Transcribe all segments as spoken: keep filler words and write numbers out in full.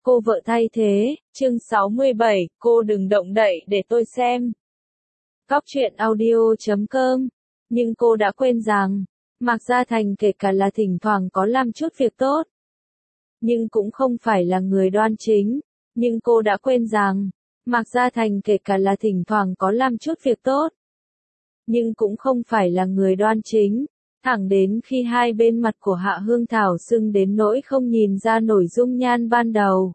Cô vợ thay thế, chương sáu mươi bảy, cô đừng động đậy để tôi xem. Cóc truyện audio chấm com. Nhưng cô đã quên rằng, Mạc Gia Thành kể cả là thỉnh thoảng có làm chút việc tốt, nhưng cũng không phải là người đoan chính. Nhưng cô đã quên rằng, Mạc Gia Thành kể cả là thỉnh thoảng có làm chút việc tốt, nhưng cũng không phải là người đoan chính. Thẳng đến khi hai bên mặt của Hạ Hương Thảo sưng đến nỗi không nhìn ra nổi dung nhan ban đầu,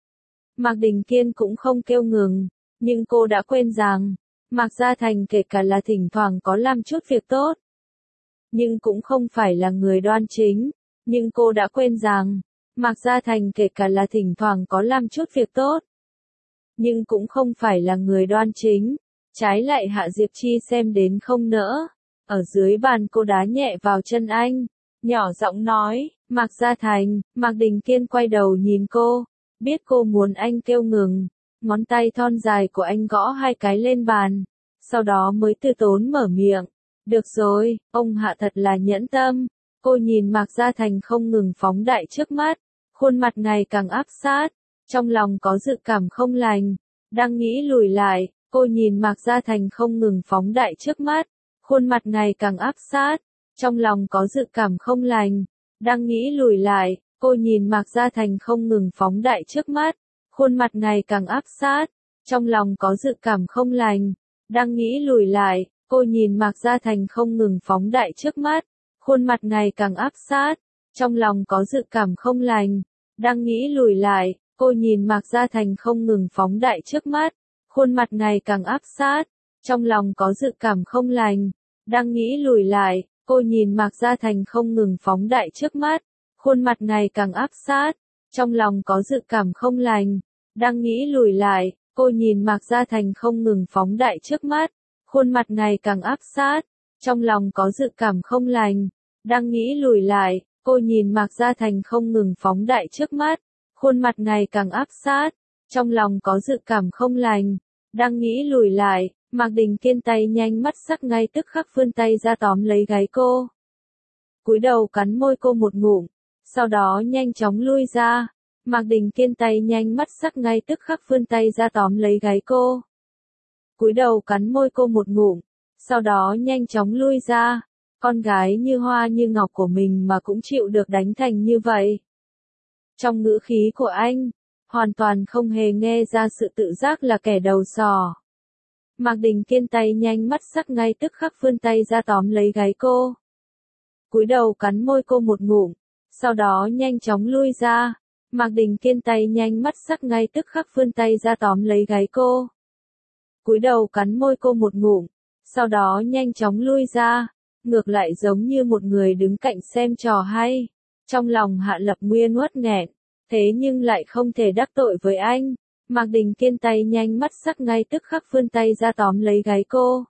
Mạc Đình Kiên cũng không kêu ngừng. Nhưng cô đã quên rằng, Mạc Gia Thành kể cả là thỉnh thoảng có làm chút việc tốt, nhưng cũng không phải là người đoan chính. Nhưng cô đã quên rằng, Mạc Gia Thành kể cả là thỉnh thoảng có làm chút việc tốt, nhưng cũng không phải là người đoan chính. Trái lại Hạ Diệp Chi xem đến không nỡ. Ở dưới bàn cô đá nhẹ vào chân anh, nhỏ giọng nói, Mạc Gia Thành. Mạc Đình Kiên quay đầu nhìn cô, biết cô muốn anh kêu ngừng. Ngón tay thon dài của anh gõ hai cái lên bàn, sau đó mới từ tốn mở miệng. Được rồi, ông Hạ thật là nhẫn tâm. Cô nhìn Mạc Gia Thành không ngừng phóng đại trước mắt, khuôn mặt ngày càng áp sát, trong lòng có dự cảm không lành, đang nghĩ lùi lại. Cô nhìn Mạc Gia Thành không ngừng phóng đại trước mắt, khuôn mặt ngày càng áp sát, trong lòng có dự cảm không lành, đang nghĩ lùi lại. Cô nhìn Mạc Gia Thành không ngừng phóng đại trước mắt, khuôn mặt ngày càng áp sát, trong lòng có dự cảm không lành, đang nghĩ lùi lại. Cô nhìn Mạc Gia Thành không ngừng phóng đại trước mắt, khuôn mặt ngày càng áp sát, trong lòng có dự cảm không lành, đang nghĩ lùi lại. Cô nhìn Mạc Gia Thành không ngừng phóng đại trước mắt, khuôn mặt ngày càng áp sát, trong lòng có dự cảm không lành, đang nghĩ lùi lại. Cô nhìn Mạc Gia Thành không ngừng phóng đại trước mắt, khuôn mặt ngày càng áp sát, trong lòng có dự cảm không lành, đang nghĩ lùi lại. Cô nhìn Mạc Gia Thành không ngừng phóng đại trước mắt, khuôn mặt ngày càng áp sát, trong lòng có dự cảm không lành, đang nghĩ lùi lại. Cô nhìn Mạc Gia Thành không ngừng phóng đại trước mắt, khuôn mặt ngày càng áp sát, trong lòng có dự cảm không lành, đang nghĩ lùi lại. Mạc Đình Kiên tay nhanh mắt sắc ngay tức khắc vươn tay ra tóm lấy gáy cô, cúi đầu cắn môi cô một ngụm, sau đó nhanh chóng lui ra. Mạc Đình Kiên tay nhanh mắt sắc ngay tức khắc vươn tay ra tóm lấy gáy cô, cúi đầu cắn môi cô một ngụm, sau đó nhanh chóng lui ra. Con gái như hoa như ngọc của mình mà cũng chịu được đánh thành như vậy. Trong ngữ khí của anh, hoàn toàn không hề nghe ra sự tự giác là kẻ đầu sò. Mạc Đình Kiên tay nhanh mắt sắc ngay tức khắc vươn tay ra tóm lấy gáy cô, cúi đầu cắn môi cô một ngụm, sau đó nhanh chóng lui ra. Mạc Đình Kiên tay nhanh mắt sắc ngay tức khắc vươn tay ra tóm lấy gáy cô, cúi đầu cắn môi cô một ngụm, sau đó nhanh chóng lui ra. Ngược lại giống như một người đứng cạnh xem trò hay. Trong lòng Hạ Lập Nguyên uất nghẹn, thế nhưng lại không thể đắc tội với anh. Mạc Đình Kiên tay nhanh mắt sắc ngay tức khắc vươn tay ra tóm lấy gáy cô,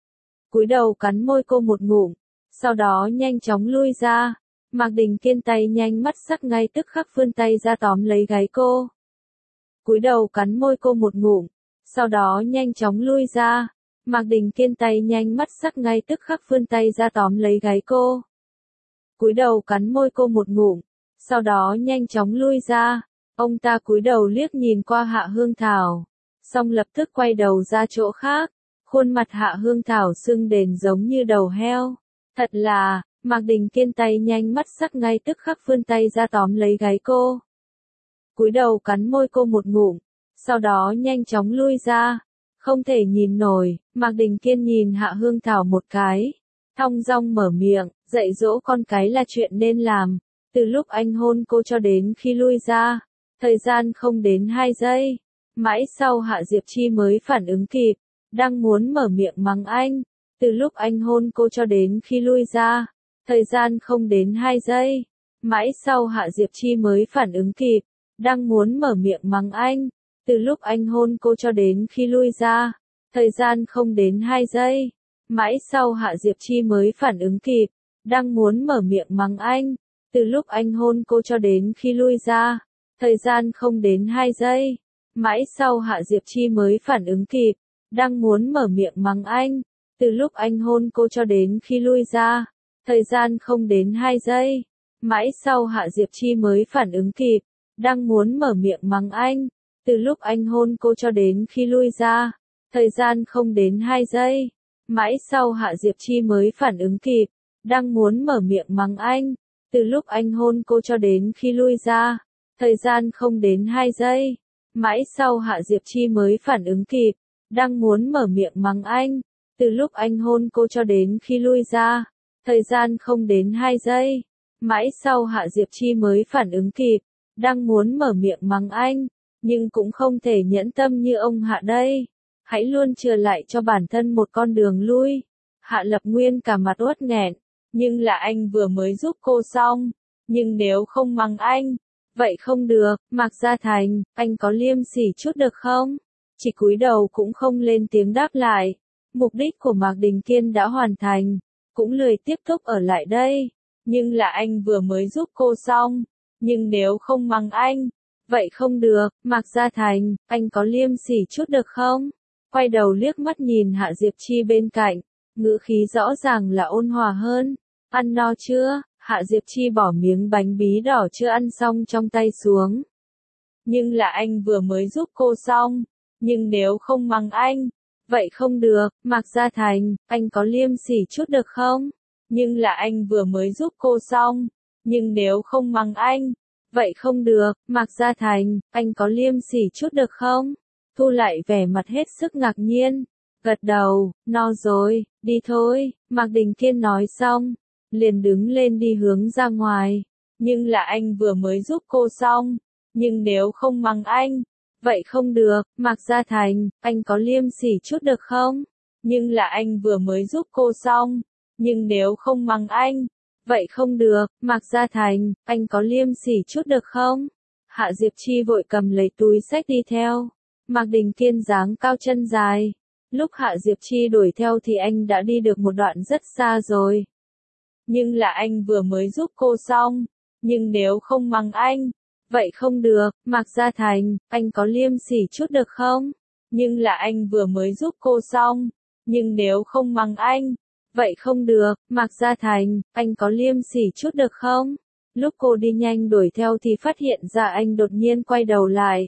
cúi đầu cắn môi cô một ngụm, sau đó nhanh chóng lui ra. Mạc Đình Kiên tay nhanh mắt sắc ngay tức khắc vươn tay ra tóm lấy gáy cô, cúi đầu cắn môi cô một ngụm, sau đó nhanh chóng lui ra. Mạc Đình Kiên tay nhanh mắt sắc ngay tức khắc vươn tay ra tóm lấy gáy cô, cúi đầu cắn môi cô một ngụm, sau đó nhanh chóng lui ra. Ông ta cúi đầu liếc nhìn qua Hạ Hương Thảo, xong lập tức quay đầu ra chỗ khác. Khuôn mặt Hạ Hương Thảo sưng đền giống như đầu heo. Thật là, Mạc Đình Kiên tay nhanh mắt sắc ngay tức khắc vươn tay ra tóm lấy gáy cô, cúi đầu cắn môi cô một ngụm, sau đó nhanh chóng lui ra. Không thể nhìn nổi, Mạc Đình Kiên nhìn Hạ Hương Thảo một cái, thong dong mở miệng, dạy dỗ con cái là chuyện nên làm. Từ lúc anh hôn cô cho đến khi lui ra, thời gian không đến hai giây. Mãi sau Hạ Diệp Chi mới phản ứng kịp, đang muốn mở miệng mắng anh. Từ lúc anh hôn cô cho đến khi lui ra, thời gian không đến hai giây. Mãi sau Hạ Diệp Chi mới phản ứng kịp, đang muốn mở miệng mắng anh. Từ lúc anh hôn cô cho đến khi lui ra, thời gian không đến hai giây. Mãi sau Hạ Diệp Chi mới phản ứng kịp, đang muốn mở miệng mắng anh. Từ lúc anh hôn cô cho đến khi lui ra, thời gian không đến hai giây. Mãi sau Hạ Diệp Chi mới phản ứng kịp, đang muốn mở miệng mắng anh. Từ lúc anh hôn cô cho đến khi lui ra, thời gian không đến hai giây. Mãi sau Hạ Diệp Chi mới phản ứng kịp, đang muốn mở miệng mắng anh, từ lúc anh hôn cô cho đến khi lui ra, thời gian không đến hai giây. Mãi sau Hạ Diệp Chi mới phản ứng kịp, đang muốn mở miệng mắng anh, từ lúc anh hôn cô cho đến khi lui ra, thời gian không đến hai giây. Mãi sau Hạ Diệp Chi mới phản ứng kịp, đang muốn mở miệng mắng anh, từ lúc anh hôn cô cho đến khi lui ra, thời gian không đến hai giây. Mãi sau Hạ Diệp Chi mới phản ứng kịp, đang muốn mở miệng mắng anh, nhưng cũng không thể nhẫn tâm như ông Hạ đây. Hãy luôn chừa lại cho bản thân một con đường lui. Hạ Lập Nguyên cả mặt uất nghẹn, nhưng là anh vừa mới giúp cô xong, nhưng nếu không mắng anh, vậy không được. Mạc Gia Thành, anh có liêm sỉ chút được không? Chỉ cúi đầu cũng không lên tiếng đáp lại. Mục đích của Mạc Đình Kiên đã hoàn thành, cũng lười tiếp tục ở lại đây, nhưng là anh vừa mới giúp cô xong, nhưng nếu không mắng anh, vậy không được. Mạc Gia Thành, anh có liêm sỉ chút được không? Quay đầu liếc mắt nhìn Hạ Diệp Chi bên cạnh, ngữ khí rõ ràng là ôn hòa hơn. Ăn no chưa? Hạ Diệp Chi bỏ miếng bánh bí đỏ chưa ăn xong trong tay xuống. Nhưng là anh vừa mới giúp cô xong, nhưng nếu không mắng anh, vậy không được. Mạc Gia Thành, anh có liêm sỉ chút được không? Nhưng là anh vừa mới giúp cô xong, nhưng nếu không mắng anh, vậy không được. Mạc Gia Thành, anh có liêm sỉ chút được không? Thu lại vẻ mặt hết sức ngạc nhiên, gật đầu, no rồi, đi thôi. Mạc Đình Kiên nói xong, liền đứng lên đi hướng ra ngoài, nhưng là anh vừa mới giúp cô xong, nhưng nếu không mắng anh, vậy không được. Mạc Gia Thành, anh có liêm sỉ chút được không? Nhưng là anh vừa mới giúp cô xong, nhưng nếu không mắng anh, vậy không được. Mạc Gia Thành, anh có liêm sỉ chút được không? Hạ Diệp Chi vội cầm lấy túi xách đi theo. Mạc Đình Kiên dáng cao chân dài. Lúc Hạ Diệp Chi đuổi theo thì anh đã đi được một đoạn rất xa rồi. Nhưng là anh vừa mới giúp cô xong, nhưng nếu không mắng anh, vậy không được. Mạc Gia Thành, anh có liêm sỉ chút được không? Nhưng là anh vừa mới giúp cô xong, nhưng nếu không mắng anh, vậy không được. Mạc Gia Thành, anh có liêm sỉ chút được không? Lúc cô đi nhanh đuổi theo thì phát hiện ra anh đột nhiên quay đầu lại.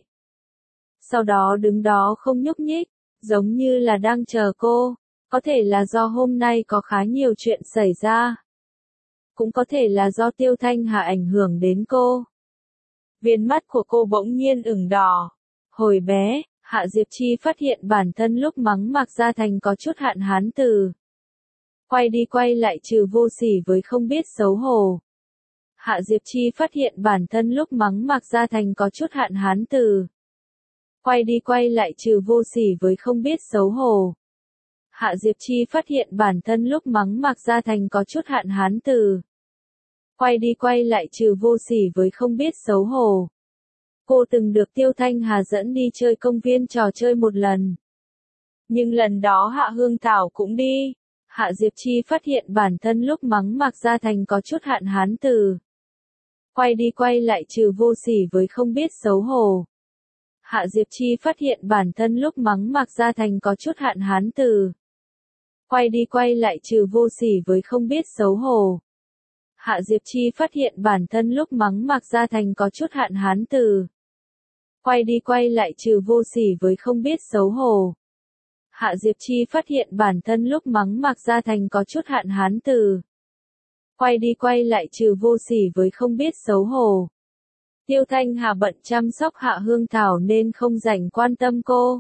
Sau đó đứng đó không nhúc nhích, giống như là đang chờ cô. Có thể là do hôm nay có khá nhiều chuyện xảy ra. Cũng có thể là do Tiêu Thanh Hà ảnh hưởng đến cô. Viền mắt của cô bỗng nhiên ửng đỏ. Hồi bé, Hạ Diệp Chi phát hiện bản thân lúc mắng Mạc Gia Thành có chút hạn hán từ. Quay đi quay lại trừ vô sỉ với không biết xấu hổ. Hạ Diệp Chi phát hiện bản thân lúc mắng Mạc Gia Thành có chút hạn hán từ. Quay đi quay lại trừ vô sỉ với không biết xấu hổ. Hạ Diệp Chi phát hiện bản thân lúc mắng Mạc Gia Thành có chút hạn hán từ. Quay đi quay lại trừ vô sỉ với không biết xấu hổ. Cô từng được Tiêu Thanh Hà dẫn đi chơi công viên trò chơi một lần. Nhưng lần đó Hạ Hương Thảo cũng đi. Hạ Diệp Chi phát hiện bản thân lúc mắng Mạc Gia Thành có chút hạn hán từ. Quay đi quay lại trừ vô sỉ với không biết xấu hổ. Hạ Diệp Chi phát hiện bản thân lúc mắng Mạc Gia Thành có chút hạn hán từ. Quay đi quay lại trừ vô sỉ với không biết xấu hổ. Hạ Diệp Chi phát hiện bản thân lúc mắng Mạc Gia Thành có chút hạn hán từ. Quay đi quay lại trừ vô sỉ với không biết xấu hổ. Hạ Diệp Chi phát hiện bản thân lúc mắng Mạc Gia Thành có chút hạn hán từ. Quay đi quay lại trừ vô sỉ với không biết xấu hổ. Tiêu Thanh Hà bận chăm sóc Hạ Hương Thảo nên không rảnh quan tâm cô.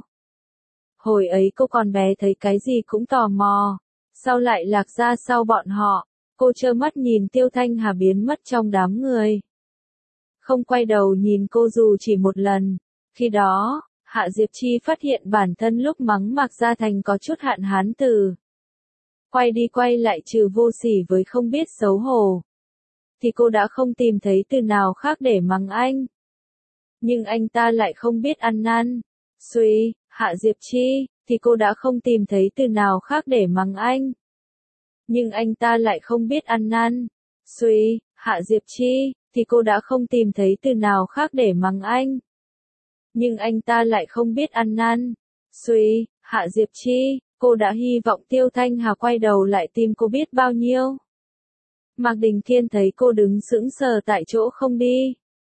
Hồi ấy cô còn bé thấy cái gì cũng tò mò. Sau lại lạc ra sau bọn họ, cô trơ mắt nhìn Tiêu Thanh Hà biến mất trong đám người. Không quay đầu nhìn cô dù chỉ một lần. Khi đó, Hạ Diệp Chi phát hiện bản thân lúc mắng Mạc Gia Thành có chút hạn hán từ. Quay đi quay lại trừ vô sỉ với không biết xấu hổ. Thì cô đã không tìm thấy từ nào khác để mắng anh. Nhưng anh ta lại không biết ăn năn. Suy, Hạ Diệp Chi, thì cô đã không tìm thấy từ nào khác để mắng anh. Nhưng anh ta lại không biết ăn năn. Suy, Hạ Diệp Chi, thì cô đã không tìm thấy từ nào khác để mắng anh. Nhưng anh ta lại không biết ăn năn. Suy, Hạ Diệp Chi, cô đã hy vọng Tiêu Thanh Hà quay đầu lại tìm cô biết bao nhiêu. Mạc Đình Kiên thấy cô đứng sững sờ tại chỗ không đi.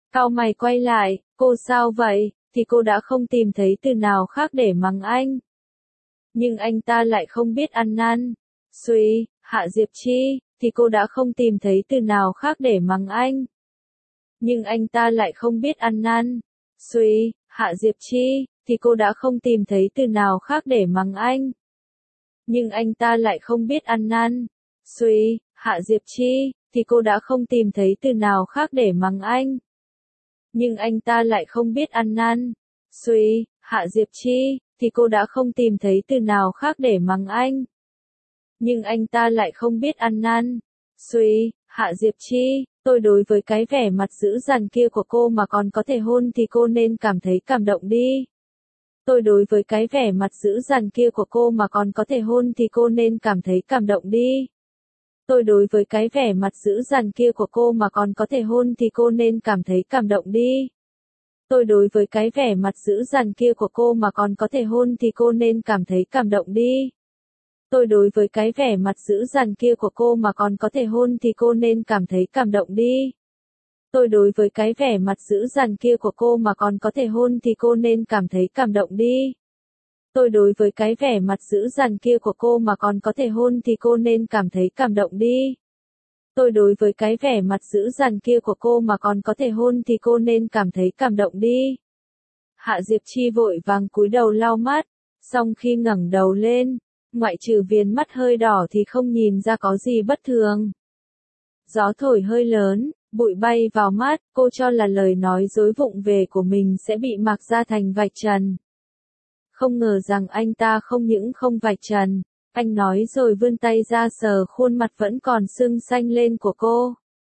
Cau mày quay lại, cô sao vậy, thì cô đã không tìm thấy từ nào khác để mắng anh. Nhưng anh ta lại không biết ăn năn. Suy, Hạ Diệp Chi, thì cô đã không tìm thấy từ nào khác để mắng anh. Nhưng anh ta lại không biết ăn năn. Suy, Hạ Diệp Chi, thì cô đã không tìm thấy từ nào khác để mắng anh. Nhưng anh ta lại không biết ăn năn. Suy, Hạ Diệp Chi, thì cô đã không tìm thấy từ nào khác để mắng anh. Nhưng anh ta lại không biết ăn năn. Suy, Hạ Diệp Chi, thì cô đã không tìm thấy từ nào khác để mắng anh. Nhưng anh ta lại không biết ăn năn. Suy, Hạ Diệp Chi, tôi đối với cái vẻ mặt dữ dằn kia của cô mà còn có thể hôn thì cô nên cảm thấy cảm động đi. Tôi đối với cái vẻ mặt dữ dằn kia của cô mà còn có thể hôn thì cô nên cảm thấy cảm động đi. Tôi đối với cái vẻ mặt dữ dằn kia của cô mà còn có thể hôn thì cô nên cảm thấy cảm động đi. Tôi đối với cái vẻ mặt dữ dằn kia của cô mà còn có thể hôn thì cô nên cảm thấy cảm động đi. Tôi đối với cái vẻ mặt dữ dằn kia của cô mà còn có thể hôn thì cô nên cảm thấy cảm động đi. Tôi đối với cái vẻ mặt dữ dằn kia của cô mà còn có thể hôn thì cô nên cảm thấy cảm động đi. Tôi đối với cái vẻ mặt dữ dằn kia của cô mà còn có thể hôn thì cô nên cảm thấy cảm động đi. Tôi đối với cái vẻ mặt dữ dằn kia của cô mà còn có thể hôn thì cô nên cảm thấy cảm động đi. Hạ Diệp Chi vội vàng cúi đầu lau mắt, xong khi ngẩng đầu lên, ngoại trừ viền mắt hơi đỏ thì không nhìn ra có gì bất thường. Gió thổi hơi lớn, bụi bay vào mắt, cô cho là lời nói dối vụng về của mình sẽ bị Mạc Gia Thành vạch trần. Không ngờ rằng anh ta không những không vạch trần, anh nói rồi vươn tay ra sờ khuôn mặt vẫn còn sưng xanh lên của cô.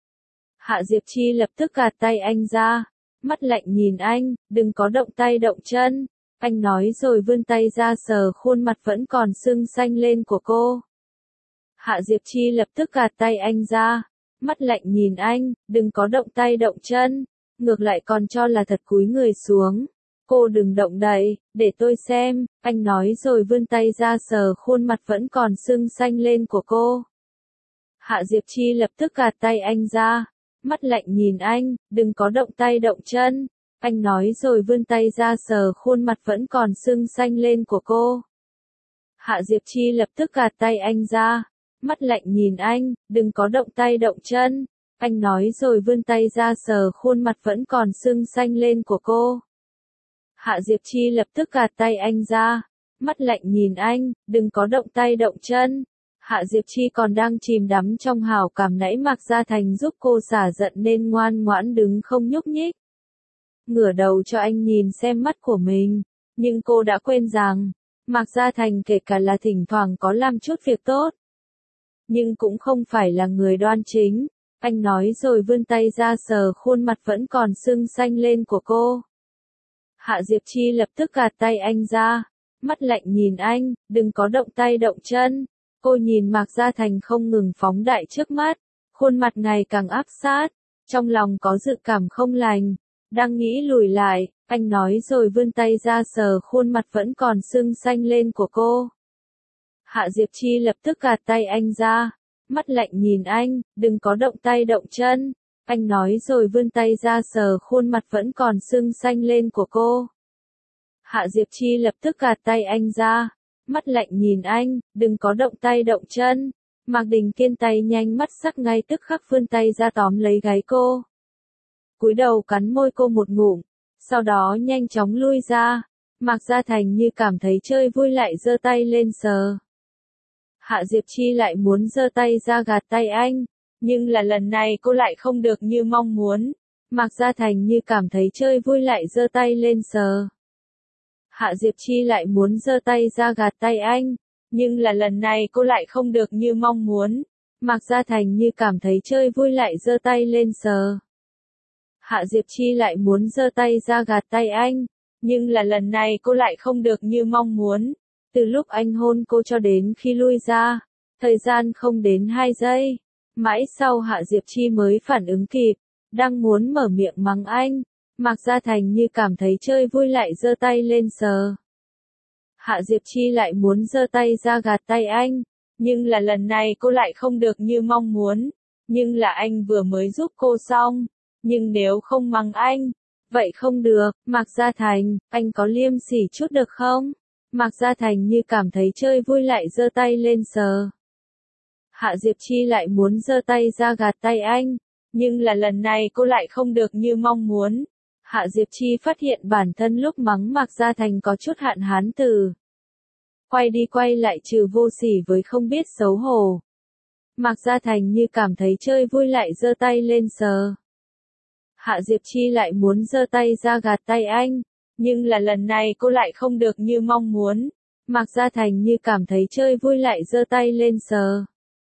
Hạ Diệp Chi lập tức gạt tay anh ra, mắt lạnh nhìn anh, đừng có động tay động chân. Anh nói rồi vươn tay ra sờ khuôn mặt vẫn còn sưng xanh lên của cô. Hạ Diệp Chi lập tức gạt tay anh ra, mắt lạnh nhìn anh, đừng có động tay động chân, ngược lại còn cho là thật cúi người xuống. Cô đừng động đậy, để tôi xem, anh nói rồi vươn tay ra sờ khuôn mặt vẫn còn sưng xanh lên của cô. Hạ Diệp Chi lập tức gạt tay anh ra, mắt lạnh nhìn anh, đừng có động tay động chân. Anh nói rồi vươn tay ra sờ khuôn mặt vẫn còn sưng xanh lên của cô. Hạ Diệp Chi lập tức gạt tay anh ra, mắt lạnh nhìn anh, đừng có động tay động chân. Anh nói rồi vươn tay ra sờ khuôn mặt vẫn còn sưng xanh lên của cô. Hạ Diệp Chi lập tức gạt tay anh ra, mắt lạnh nhìn anh, đừng có động tay động chân. Hạ Diệp Chi còn đang chìm đắm trong hào cảm nãy Mạc Gia Thành giúp cô xả giận nên ngoan ngoãn đứng không nhúc nhích. Ngửa đầu cho anh nhìn xem mắt của mình, nhưng cô đã quên rằng, Mạc Gia Thành kể cả là thỉnh thoảng có làm chút việc tốt, nhưng cũng không phải là người đoan chính. Anh nói rồi vươn tay ra sờ khuôn mặt vẫn còn sưng xanh lên của cô. Hạ Diệp Chi lập tức gạt tay anh ra, mắt lạnh nhìn anh, đừng có động tay động chân. Cô nhìn Mạc Gia Thành không ngừng phóng đại trước mắt, khuôn mặt ngày càng áp sát, trong lòng có dự cảm không lành, đang nghĩ lùi lại, anh nói rồi vươn tay ra sờ khuôn mặt vẫn còn sưng xanh lên của cô. Hạ Diệp Chi lập tức gạt tay anh ra, mắt lạnh nhìn anh, đừng có động tay động chân. Anh nói rồi vươn tay ra sờ khuôn mặt vẫn còn sưng xanh lên của cô. Hạ Diệp Chi lập tức gạt tay anh ra, mắt lạnh nhìn anh, đừng có động tay động chân. Mạc Đình Kiên tay nhanh mắt sắc ngay tức khắc vươn tay ra tóm lấy gáy cô. Cúi đầu cắn môi cô một ngụm, sau đó nhanh chóng lui ra. Mạc Gia Thành như cảm thấy chơi vui lại giơ tay lên sờ. Hạ Diệp Chi lại muốn giơ tay ra gạt tay anh, nhưng là lần này cô lại không được như mong muốn. Mạc Gia Thành như cảm thấy chơi vui lại giơ tay lên sờ. Hạ Diệp Chi lại muốn giơ tay ra gạt tay anh, nhưng là lần này cô lại không được như mong muốn. Mạc Gia Thành như cảm thấy chơi vui lại giơ tay lên sờ. Hạ Diệp Chi lại muốn giơ tay ra gạt tay anh, nhưng là lần này cô lại không được như mong muốn. Từ lúc anh hôn cô cho đến khi lui ra, thời gian không đến hai giây. Mãi sau Hạ Diệp Chi mới phản ứng kịp, đang muốn mở miệng mắng anh, Mạc Gia Thành như cảm thấy chơi vui lại giơ tay lên sờ. Hạ Diệp Chi lại muốn giơ tay ra gạt tay anh, nhưng là lần này cô lại không được như mong muốn, nhưng là anh vừa mới giúp cô xong, Nhưng nếu không mắng anh, vậy không được, Mạc Gia Thành, anh có liêm sỉ chút được không? Mạc Gia Thành như cảm thấy chơi vui lại giơ tay lên sờ. Hạ Diệp Chi lại muốn giơ tay ra gạt tay anh, nhưng là lần này cô lại không được như mong muốn. Hạ Diệp Chi phát hiện bản thân lúc mắng Mạc Gia Thành có chút hạn hán từ. Quay đi quay lại trừ vô sỉ với không biết xấu hổ. Mạc Gia Thành như cảm thấy chơi vui lại giơ tay lên sờ. Hạ Diệp Chi lại muốn giơ tay ra gạt tay anh, nhưng là lần này cô lại không được như mong muốn. Mạc Gia Thành như cảm thấy chơi vui lại giơ tay lên sờ.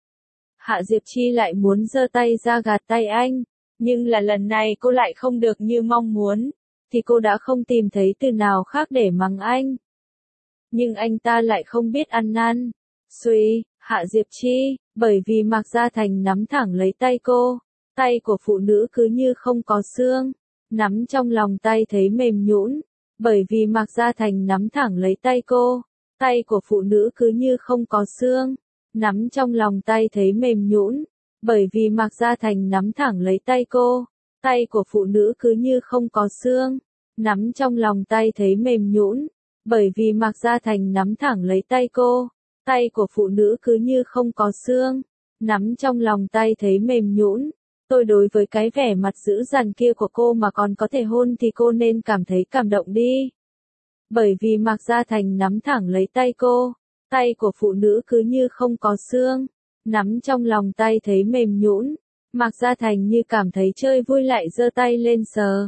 Hạ Diệp Chi lại muốn giơ tay ra gạt tay anh, nhưng là lần này cô lại không được như mong muốn, thì cô đã không tìm thấy từ nào khác để mắng anh. Nhưng anh ta lại không biết ăn năn. Suy, Hạ Diệp Chi, bởi vì Mạc Gia Thành nắm thẳng lấy tay cô, tay của phụ nữ cứ như không có xương, nắm trong lòng tay thấy mềm nhũn, bởi vì Mạc Gia Thành nắm thẳng lấy tay cô, tay của phụ nữ cứ như không có xương, nắm trong lòng tay thấy mềm nhũn, bởi vì Mạc Gia Thành nắm thẳng lấy tay cô, tay của phụ nữ cứ như không có xương, nắm trong lòng tay thấy mềm nhũn, bởi vì Mạc Gia Thành nắm thẳng lấy tay cô, tay của phụ nữ cứ như không có xương, nắm trong lòng tay thấy mềm nhũn. Tôi đối với cái vẻ mặt dữ dằn kia của cô mà còn có thể hôn thì cô nên cảm thấy cảm động đi. Bởi vì Mạc Gia Thành nắm thẳng lấy tay cô, tay của phụ nữ cứ như không có xương, nắm trong lòng tay thấy mềm nhũn, Mạc Gia Thành như cảm thấy chơi vui lại giơ tay lên sờ.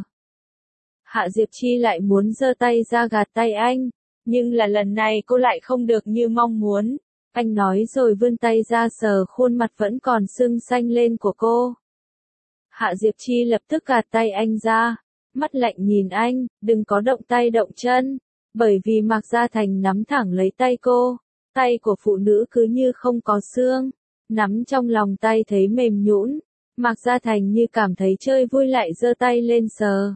Hạ Diệp Chi lại muốn giơ tay ra gạt tay anh, nhưng là lần này cô lại không được như mong muốn. Anh nói rồi vươn tay ra sờ khuôn mặt vẫn còn sưng xanh lên của cô. Hạ Diệp Chi lập tức gạt tay anh ra, mắt lạnh nhìn anh, đừng có động tay động chân, bởi vì Mạc Gia Thành nắm thẳng lấy tay cô, tay của phụ nữ cứ như không có xương, nắm trong lòng tay thấy mềm nhũn, Mạc Gia Thành như cảm thấy chơi vui lại giơ tay lên sờ.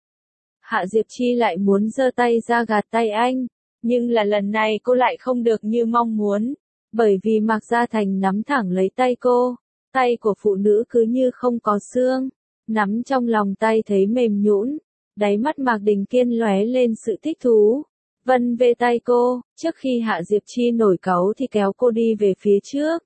Hạ Diệp Chi lại muốn giơ tay ra gạt tay anh, nhưng là lần này cô lại không được như mong muốn, bởi vì Mạc Gia Thành nắm thẳng lấy tay cô, tay của phụ nữ cứ như không có xương, nắm trong lòng tay thấy mềm nhũn, đáy mắt Mạc Đình Kiên lóe lên sự thích thú, vân về tay cô, trước khi Hạ Diệp Chi nổi cáu thì kéo cô đi về phía trước.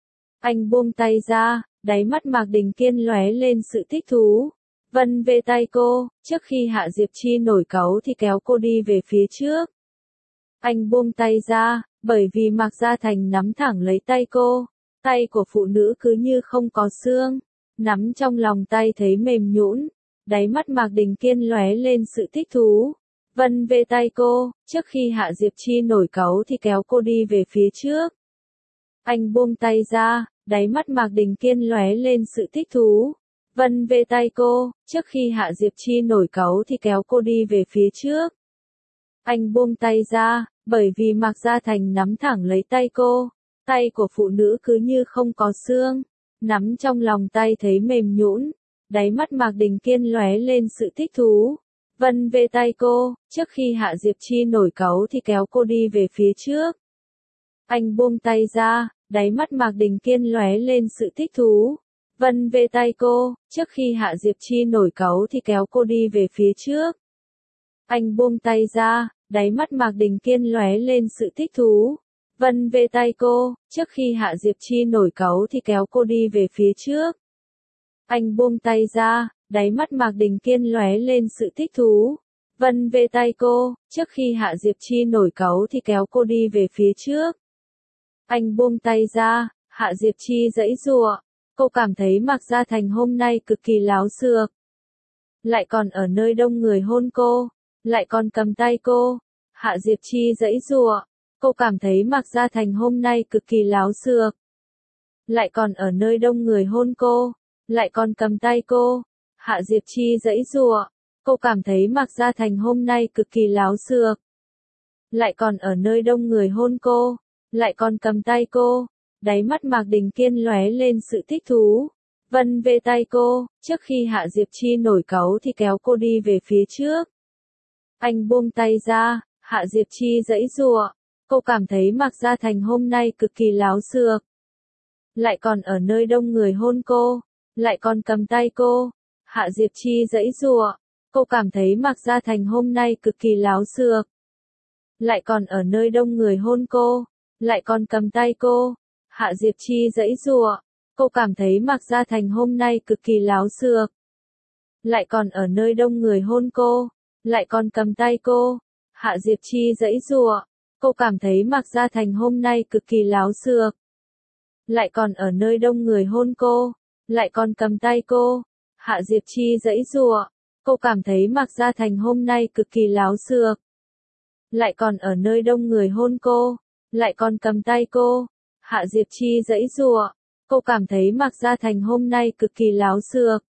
Anh buông tay ra, đáy mắt Mạc Đình Kiên lóe lên sự thích thú, vân về tay cô, trước khi Hạ Diệp Chi nổi cáu thì kéo cô đi về phía trước. Anh buông tay ra, bởi vì Mạc Gia Thành nắm thẳng lấy tay cô, tay của phụ nữ cứ như không có xương, nắm trong lòng tay thấy mềm nhũn, đáy mắt Mạc Đình Kiên lóe lên sự thích thú, vân về tay cô, trước khi Hạ Diệp Chi nổi cáu thì kéo cô đi về phía trước. Anh buông tay ra, đáy mắt Mạc Đình Kiên lóe lên sự thích thú, vân về tay cô, trước khi Hạ Diệp Chi nổi cáu thì kéo cô đi về phía trước. Anh buông tay ra, bởi vì Mạc Gia Thành nắm thẳng lấy tay cô, tay của phụ nữ cứ như không có xương, nắm trong lòng tay thấy mềm nhũn, đáy mắt Mạc Đình Kiên lóe lên sự thích thú, vân về tay cô, trước khi Hạ Diệp Chi nổi cáu thì kéo cô đi về phía trước. Anh buông tay ra, đáy mắt Mạc Đình Kiên lóe lên sự thích thú, vân về tay cô, trước khi Hạ Diệp Chi nổi cáu thì kéo cô đi về phía trước. Anh buông tay ra, đáy mắt Mạc Đình Kiên lóe lên sự thích thú, vân về tay cô, trước khi Hạ Diệp Chi nổi cáu thì kéo cô đi về phía trước. Anh buông tay ra, đáy mắt Mạc Đình Kiên lóe lên sự thích thú, vân về tay cô, trước khi Hạ Diệp Chi nổi cáu thì kéo cô đi về phía trước. Anh buông tay ra, Hạ Diệp Chi giãy giụa, cô cảm thấy Mạc Gia Thành hôm nay cực kỳ láo xược. Lại còn ở nơi đông người hôn cô, lại còn cầm tay cô. Hạ Diệp Chi giãy giụa, cô cảm thấy Mạc Gia Thành hôm nay cực kỳ láo xược. Lại còn ở nơi đông người hôn cô, lại còn cầm tay cô. Hạ Diệp Chi giãy giụa, cô cảm thấy Mạc Gia Thành hôm nay cực kỳ láo xược. Lại còn ở nơi đông người hôn cô, lại còn cầm tay cô. Đáy mắt Mạc Đình Kiên lóe lên sự thích thú, vân về tay cô, trước khi Hạ Diệp Chi nổi cáu thì kéo cô đi về phía trước. Anh buông tay ra, Hạ Diệp Chi giãy giụa, cô cảm thấy Mạc Gia Thành hôm nay cực kỳ láo xược. Lại còn ở nơi đông người hôn cô, lại còn cầm tay cô. Hạ Diệp Chi giãy giụa. Cô cảm thấy Mạc Gia Thành hôm nay cực kỳ láo xược. Lại còn ở nơi đông người hôn cô. Lại còn cầm tay cô. Hạ Diệp Chi giãy giụa. Cô cảm thấy Mạc Gia Thành hôm nay cực kỳ láo xược. Lại còn ở nơi đông người hôn cô. Lại còn cầm tay cô. Hạ Diệp Chi giãy giụa. Cô cảm thấy Mạc Gia Thành hôm nay cực kỳ láo xược. Lại còn ở nơi đông người hôn cô. Lại còn cầm tay cô. Hạ Diệp Chi giãy giụa. Cô cảm thấy Mạc Gia Thành hôm nay cực kỳ láo xược. Lại còn ở nơi đông người hôn cô. Lại còn cầm tay cô. Hạ Diệp Chi giãy giụa. Cô cảm thấy Mạc Gia Thành hôm nay cực kỳ láo xược.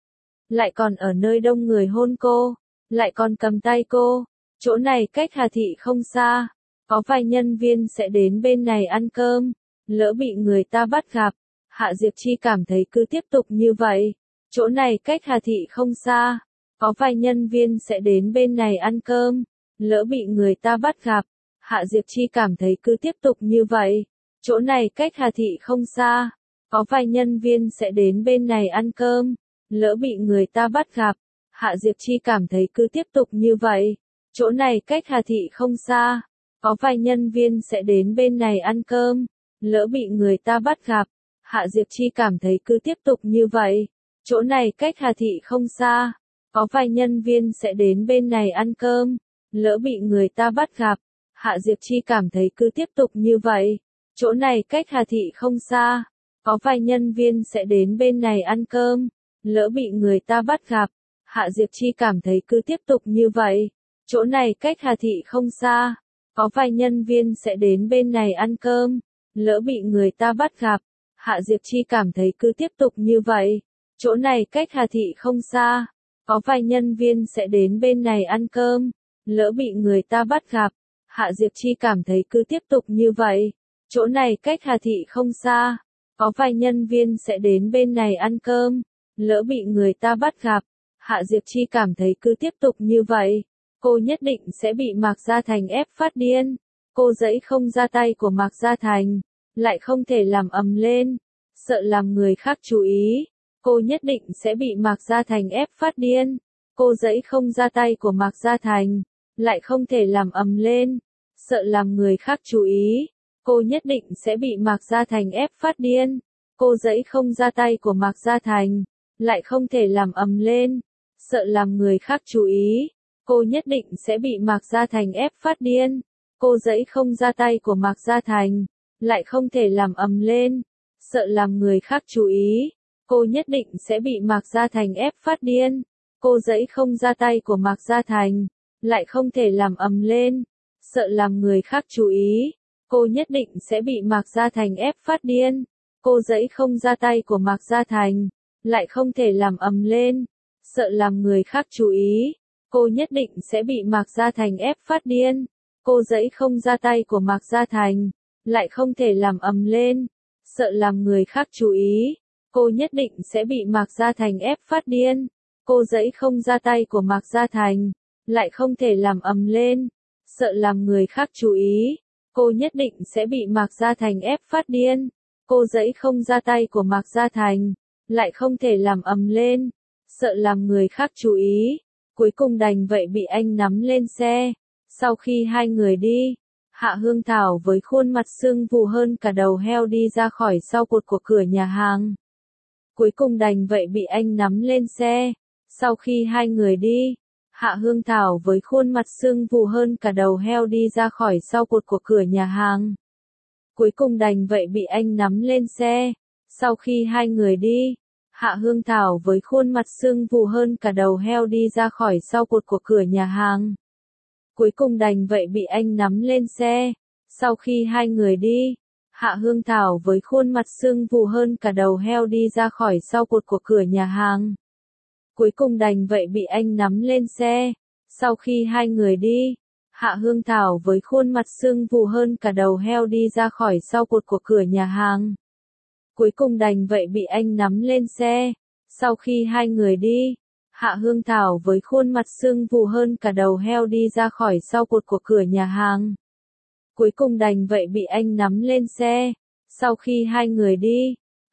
Lại còn ở nơi đông người hôn cô. Lại còn cầm tay cô. Chỗ này cách Hà Thị không xa. Có vài nhân viên sẽ đến bên này ăn cơm. Lỡ bị người ta bắt gặp. Hạ Diệp Chi cảm thấy cứ tiếp tục như vậy. Chỗ này cách Hà Thị không xa. Có vài nhân viên sẽ đến bên này ăn cơm. Lỡ bị người ta bắt gặp. Hạ Diệp Chi cảm thấy cứ tiếp tục như vậy. Chỗ này cách Hà Thị không xa. Có vài nhân viên sẽ đến bên này ăn cơm. Lỡ bị người ta bắt gặp. Hạ Diệp Chi cảm thấy cứ tiếp tục như vậy. Chỗ này cách Hà Thị không xa. Có vài nhân viên sẽ đến bên này ăn cơm. Lỡ bị người ta bắt gặp. Hạ Diệp Chi cảm thấy cứ tiếp tục như vậy. Chỗ này cách Hà Thị không xa. Có vài nhân viên sẽ đến bên này ăn cơm. Lỡ bị người ta bắt gặp. Hạ Diệp Chi cảm thấy cứ tiếp tục như vậy. Chỗ này cách Hà Thị không xa. Có vài nhân viên sẽ đến bên này ăn cơm. Lỡ bị người ta bắt gặp. Hạ Diệp Chi cảm thấy cứ tiếp tục như vậy. Chỗ này cách Hà Thị không xa. Có vài nhân viên sẽ đến bên này ăn cơm. Lỡ bị người ta bắt gặp. Hạ Diệp Chi cảm thấy cứ tiếp tục như vậy. Chỗ này cách Hà Thị không xa. Có vài nhân viên sẽ đến bên này ăn cơm. Lỡ bị người ta bắt gặp. Hạ Diệp Chi cảm thấy cứ tiếp tục như vậy. Chỗ này cách Hà Thị không xa. Có vài nhân viên sẽ đến bên này ăn cơm. Lỡ bị người ta bắt gặp. Hạ Diệp Chi cảm thấy cứ tiếp tục như vậy. Cô nhất định sẽ bị Mạc Gia Thành ép phát điên. Cô giãy không ra tay của Mạc Gia Thành. Lại không thể làm ầm lên. Sợ làm người khác chú ý. Cô nhất định sẽ bị Mạc Gia Thành ép phát điên. Cô giãy không ra tay của Mạc Gia Thành. Lại không thể làm ầm lên. Sợ làm người khác chú ý. Cô nhất định sẽ bị Mạc Gia Thành ép phát điên. Cô giãy không ra tay của Mạc Gia Thành. Lại không thể làm ầm lên. Sợ làm người khác chú ý. Cô nhất định sẽ bị Mạc Gia Thành ép phát điên. Cô giãy không ra tay của Mạc Gia Thành. Lại không thể làm ầm lên. Sợ làm người khác chú ý. Cô nhất định sẽ bị Mạc Gia Thành ép phát điên. Cô giãy không ra tay của Mạc Gia Thành. Lại không thể làm ầm lên. Sợ làm người khác chú ý. Cô nhất định sẽ bị Mạc Gia Thành ép phát điên. Cô giãy không ra tay của Mạc Gia Thành. Lại không thể làm ầm lên. Sợ làm người khác chú ý. Cô nhất định sẽ bị Mạc Gia Thành ép phát điên. Cô giãy không ra tay của Mạc Gia Thành. Lại không thể làm ầm lên. Sợ làm người khác chú ý. Cô nhất định sẽ bị Mạc Gia Thành ép phát điên. Cô giãy không ra tay của Mạc Gia Thành. Lại không thể làm ầm lên. Sợ làm người khác chú ý. Cô nhất định sẽ bị Mạc Gia Thành ép phát điên. Cô giãy không ra tay của Mạc Gia Thành. Lại không thể làm ầm lên. Sợ làm người khác chú ý. Cuối cùng đành vậy bị anh nắm lên xe. Sau khi hai người đi, Hạ Hương Thảo với khuôn mặt sưng vù hơn cả đầu heo đi ra khỏi sau cột của cửa nhà hàng. Cuối cùng đành vậy bị anh nắm lên xe. Sau khi hai người đi, Hạ Hương Thảo với khuôn mặt sưng vù hơn cả đầu heo đi ra khỏi sau cột của cửa nhà hàng. Cuối cùng đành vậy bị anh nắm lên xe. Sau khi hai người đi, Hạ Hương Thảo với khuôn mặt sưng vù hơn cả đầu heo đi ra khỏi sau cột của cửa nhà hàng. Cuối cùng đành vậy bị anh nắm lên xe. Sau khi hai người đi, Hạ Hương Thảo với khuôn mặt sưng vù hơn cả đầu heo đi ra khỏi sau cột của cửa nhà hàng. Cuối cùng đành vậy bị anh nắm lên xe. Sau khi hai người đi, Hạ Hương Thảo với khuôn mặt sưng vù hơn cả đầu heo đi ra khỏi sau cột của cửa nhà hàng. Cuối cùng đành vậy bị anh nắm lên xe. Sau khi hai người đi, Hạ Hương Thảo với khuôn mặt sưng vù hơn cả đầu heo đi ra khỏi sau cột của cửa nhà hàng. Cuối cùng đành vậy bị anh nắm lên xe. Sau khi hai người đi,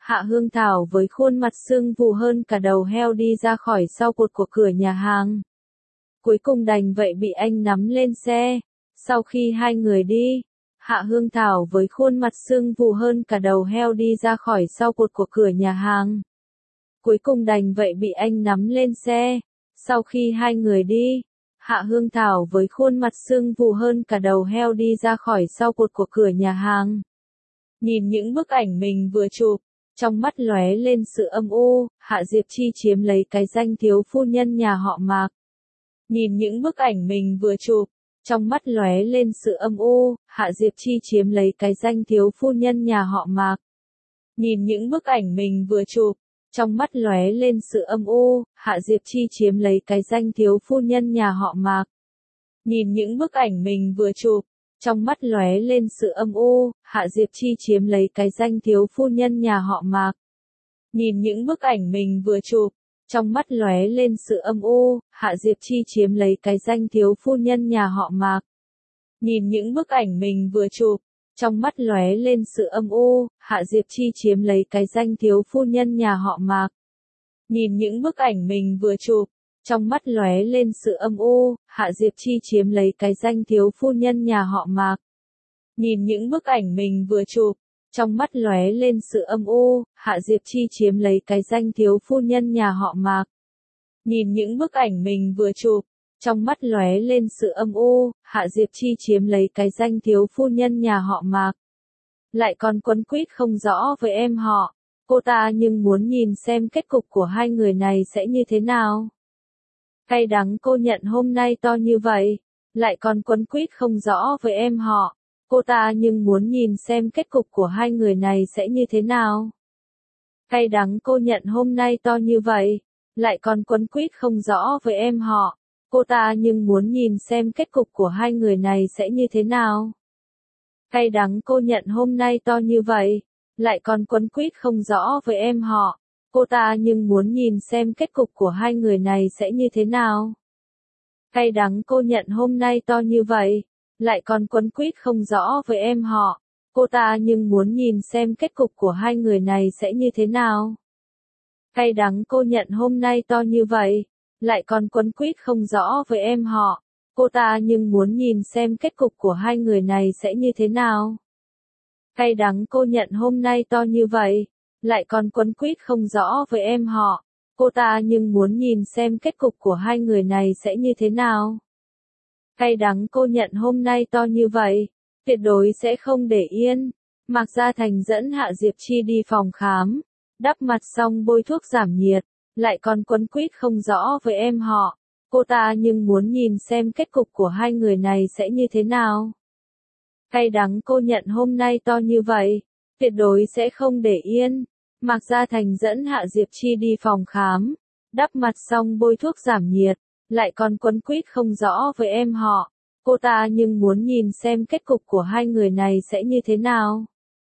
Hạ Hương Thảo với khuôn mặt sưng vù hơn cả đầu heo đi ra khỏi sau cột của cửa nhà hàng. Cuối cùng đành vậy bị anh nắm lên xe. Sau khi hai người đi, Hạ Hương Thảo với khuôn mặt sưng vù hơn cả đầu heo đi ra khỏi sau cột của cửa nhà hàng. Cuối cùng đành vậy bị anh nắm lên xe. Sau khi hai người đi, Hạ Hương Thảo với khuôn mặt sưng vù hơn cả đầu heo đi ra khỏi sau cột của cửa nhà hàng. Nhìn những bức ảnh mình vừa chụp, trong mắt lóe lên sự âm u, Hạ Diệp Chi chiếm lấy cái danh thiếu phu nhân nhà họ Mạc. Nhìn những bức ảnh mình vừa chụp, trong mắt lóe lên sự âm u, Hạ Diệp Chi chiếm lấy cái danh thiếu phu nhân nhà họ Mạc. Nhìn những bức ảnh mình vừa chụp, trong mắt lóe lên sự âm u, Hạ Diệp Chi chiếm lấy cái danh thiếu phu nhân nhà họ Mạc. Nhìn những bức ảnh mình vừa chụp, trong mắt lóe lên sự âm u, Hạ Diệp Chi chiếm lấy cái danh thiếu phu nhân nhà họ Mạc. Nhìn những bức ảnh mình vừa chụp, trong mắt lóe lên sự âm u, Hạ Diệp Chi chiếm lấy cái danh thiếu phu nhân nhà họ Mạc. Nhìn những bức ảnh mình vừa chụp, trong mắt lóe lên sự âm u, Hạ Diệp Chi chiếm lấy cái danh thiếu phu nhân nhà họ Mạc. Nhìn những bức ảnh mình vừa chụp, trong mắt lóe lên sự âm u, Hạ Diệp Chi chiếm lấy cái danh thiếu phu nhân nhà họ Mạc. Nhìn những bức ảnh mình vừa chụp, trong mắt lóe lên sự âm u, Hạ Diệp Chi chiếm lấy cái danh thiếu phu nhân nhà họ Mạc. Nhìn những bức ảnh mình vừa chụp, trong mắt lóe lên sự âm u, Hạ Diệp Chi chiếm lấy cái danh thiếu phu nhân nhà họ Mạc. Lại còn quấn quýt không rõ với em họ, cô ta nhưng muốn nhìn xem kết cục của hai người này sẽ như thế nào. Cay đắng cô nhận hôm nay to như vậy, lại còn quấn quýt không rõ với em họ, cô ta nhưng muốn nhìn xem kết cục của hai người này sẽ như thế nào. Cay đắng cô nhận hôm nay to như vậy, lại còn quấn quýt không rõ với em họ, cô ta nhưng muốn nhìn xem kết cục của hai người này sẽ như thế nào. Cay đắng cô nhận hôm nay to như vậy, lại còn quấn quýt không rõ với em họ, cô ta nhưng muốn nhìn xem kết cục của hai người này sẽ như thế nào. Cay đắng cô nhận hôm nay to như vậy, lại còn quấn quýt không rõ với em họ, cô ta nhưng muốn nhìn xem kết cục của hai người này sẽ như thế nào. Cay đắng cô nhận hôm nay to như vậy, lại còn quấn quýt không rõ với em họ, cô ta nhưng muốn nhìn xem kết cục của hai người này sẽ như thế nào. Cay đắng cô nhận hôm nay to như vậy, lại còn quấn quýt không rõ với em họ, cô ta nhưng muốn nhìn xem kết cục của hai người này sẽ như thế nào. Cay đắng cô nhận hôm nay to như vậy, tuyệt đối sẽ không để yên. Mạc Gia Thành dẫn Hạ Diệp Chi đi phòng khám, đắp mặt xong bôi thuốc giảm nhiệt, lại còn quấn quýt không rõ với em họ, cô ta nhưng muốn nhìn xem kết cục của hai người này sẽ như thế nào. Cay đắng cô nhận hôm nay to như vậy, tuyệt đối sẽ không để yên. Mạc Gia Thành dẫn Hạ Diệp Chi đi phòng khám, đắp mặt xong bôi thuốc giảm nhiệt, lại còn quấn quýt không rõ với em họ, cô ta nhưng muốn nhìn xem kết cục của hai người này sẽ như thế nào.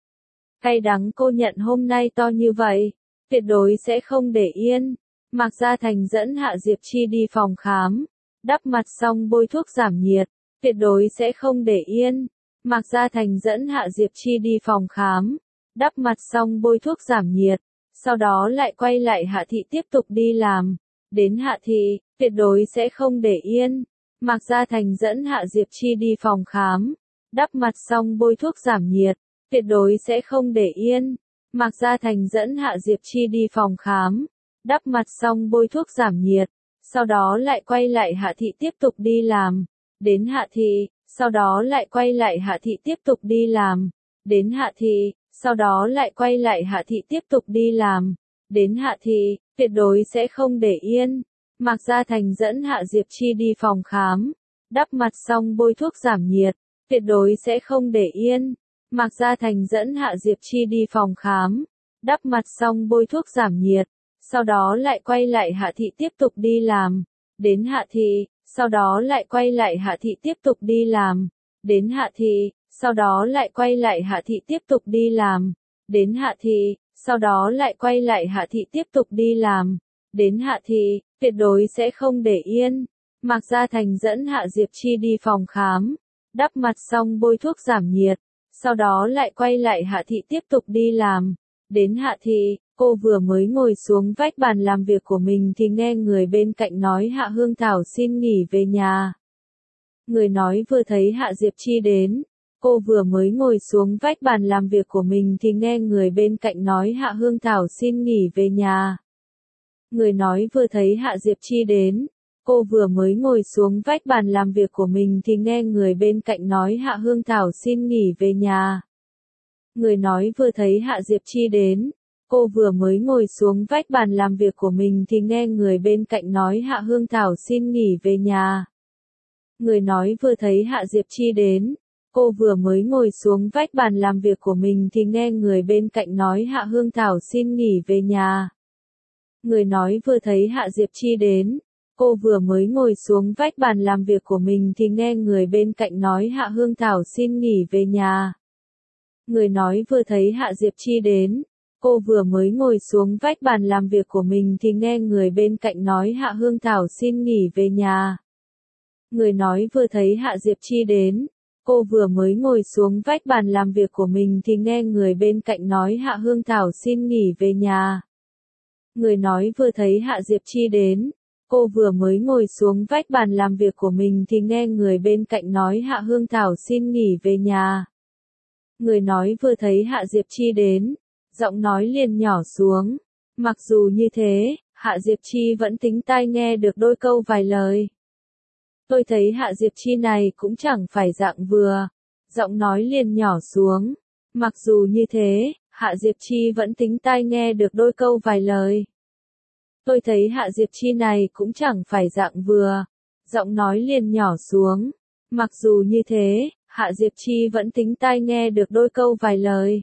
Cay đắng cô nhận hôm nay to như vậy, tuyệt đối sẽ không để yên. Mạc Gia Thành dẫn Hạ Diệp Chi đi phòng khám, đắp mặt xong bôi thuốc giảm nhiệt, tuyệt đối sẽ không để yên. Mạc Gia Thành dẫn Hạ Diệp Chi đi phòng khám, đắp mặt xong bôi thuốc giảm nhiệt, sau đó lại quay lại Hạ Thị tiếp tục đi làm. Đến Hạ Thị, tuyệt đối sẽ không để yên. Mạc Gia Thành dẫn Hạ Diệp Chi đi phòng khám, đắp mặt xong bôi thuốc giảm nhiệt, tuyệt đối sẽ không để yên. Mạc Gia Thành dẫn Hạ Diệp Chi đi phòng khám, đắp mặt xong bôi thuốc giảm nhiệt, sau đó lại quay lại Hạ Thị tiếp tục đi làm. Đến Hạ Thị, sau đó lại quay lại Hạ Thị tiếp tục đi làm. Đến Hạ Thị, sau đó lại quay lại Hạ Thị tiếp tục đi làm. Đến Hạ Thị, tuyệt đối sẽ không để yên. Mạc Gia Thành dẫn Hạ Diệp Chi đi phòng khám, đắp mặt xong bôi thuốc giảm nhiệt, tuyệt đối sẽ không để yên. Mạc Gia Thành dẫn Hạ Diệp Chi đi phòng khám, đắp mặt xong bôi thuốc giảm nhiệt, sau đó lại quay lại Hạ Thị tiếp tục đi làm. Đến Hạ Thị, sau đó lại quay lại Hạ Thị tiếp tục đi làm. Đến Hạ Thị, sau đó lại quay lại Hạ Thị tiếp tục đi làm. Đến Hạ Thị, sau đó lại quay lại Hạ Thị tiếp tục đi làm. Đến Hạ Thị, tuyệt đối sẽ không để yên. Mạc Gia Thành dẫn Hạ Diệp Chi đi phòng khám, đắp mặt xong bôi thuốc giảm nhiệt, sau đó lại quay lại Hạ Thị tiếp tục đi làm. Đến Hạ Thị, cô vừa mới ngồi xuống vách bàn làm việc của mình thì nghe người bên cạnh nói Hạ Hương Thảo xin nghỉ về nhà. Người nói vừa thấy Hạ Diệp Chi đến. Cô vừa mới ngồi xuống vách bàn làm việc của mình thì nghe người bên cạnh nói Hạ Hương Thảo xin nghỉ về nhà. Người nói vừa thấy Hạ Diệp Chi đến. Cô vừa mới ngồi xuống vách bàn làm việc của mình thì nghe người bên cạnh nói Hạ Hương Thảo xin nghỉ về nhà. Người nói vừa thấy Hạ Diệp Chi đến. Cô vừa mới ngồi xuống vách bàn làm việc của mình thì nghe người bên cạnh nói Hạ Hương Thảo xin nghỉ về nhà. Người nói vừa thấy Hạ Diệp Chi đến. Cô vừa mới ngồi xuống vách bàn làm việc của mình thì nghe người bên cạnh nói Hạ Hương Thảo xin nghỉ về nhà. Người nói vừa thấy Hạ Diệp Chi đến. Cô vừa mới ngồi xuống vách bàn làm việc của mình thì nghe người bên cạnh nói Hạ Hương Thảo xin nghỉ về nhà. Người nói vừa thấy Hạ Diệp Chi đến. Cô vừa mới ngồi xuống vách bàn làm việc của mình thì nghe người bên cạnh nói Hạ Hương Thảo xin nghỉ về nhà. Người nói vừa thấy Hạ Diệp Chi đến. Cô vừa mới ngồi xuống vách bàn làm việc của mình thì nghe người bên cạnh nói Hạ Hương Thảo xin nghỉ về nhà. Người nói vừa thấy Hạ Diệp Chi đến. Cô vừa mới ngồi xuống vách bàn làm việc của mình thì nghe người bên cạnh nói Hạ Hương Thảo xin nghỉ về nhà. Người nói vừa thấy Hạ Diệp Chi đến. Giọng nói liền nhỏ xuống. Mặc dù như thế, Hạ Diệp Chi vẫn tính tai nghe được đôi câu vài lời. Tôi thấy Hạ Diệp Chi này cũng chẳng phải dạng vừa. Giọng nói liền nhỏ xuống. Mặc dù như thế, Hạ Diệp Chi vẫn tính tai nghe được đôi câu vài lời. Tôi thấy Hạ Diệp Chi này cũng chẳng phải dạng vừa. Giọng nói liền nhỏ xuống. Mặc dù như thế, Hạ Diệp Chi vẫn tính tai nghe được đôi câu vài lời.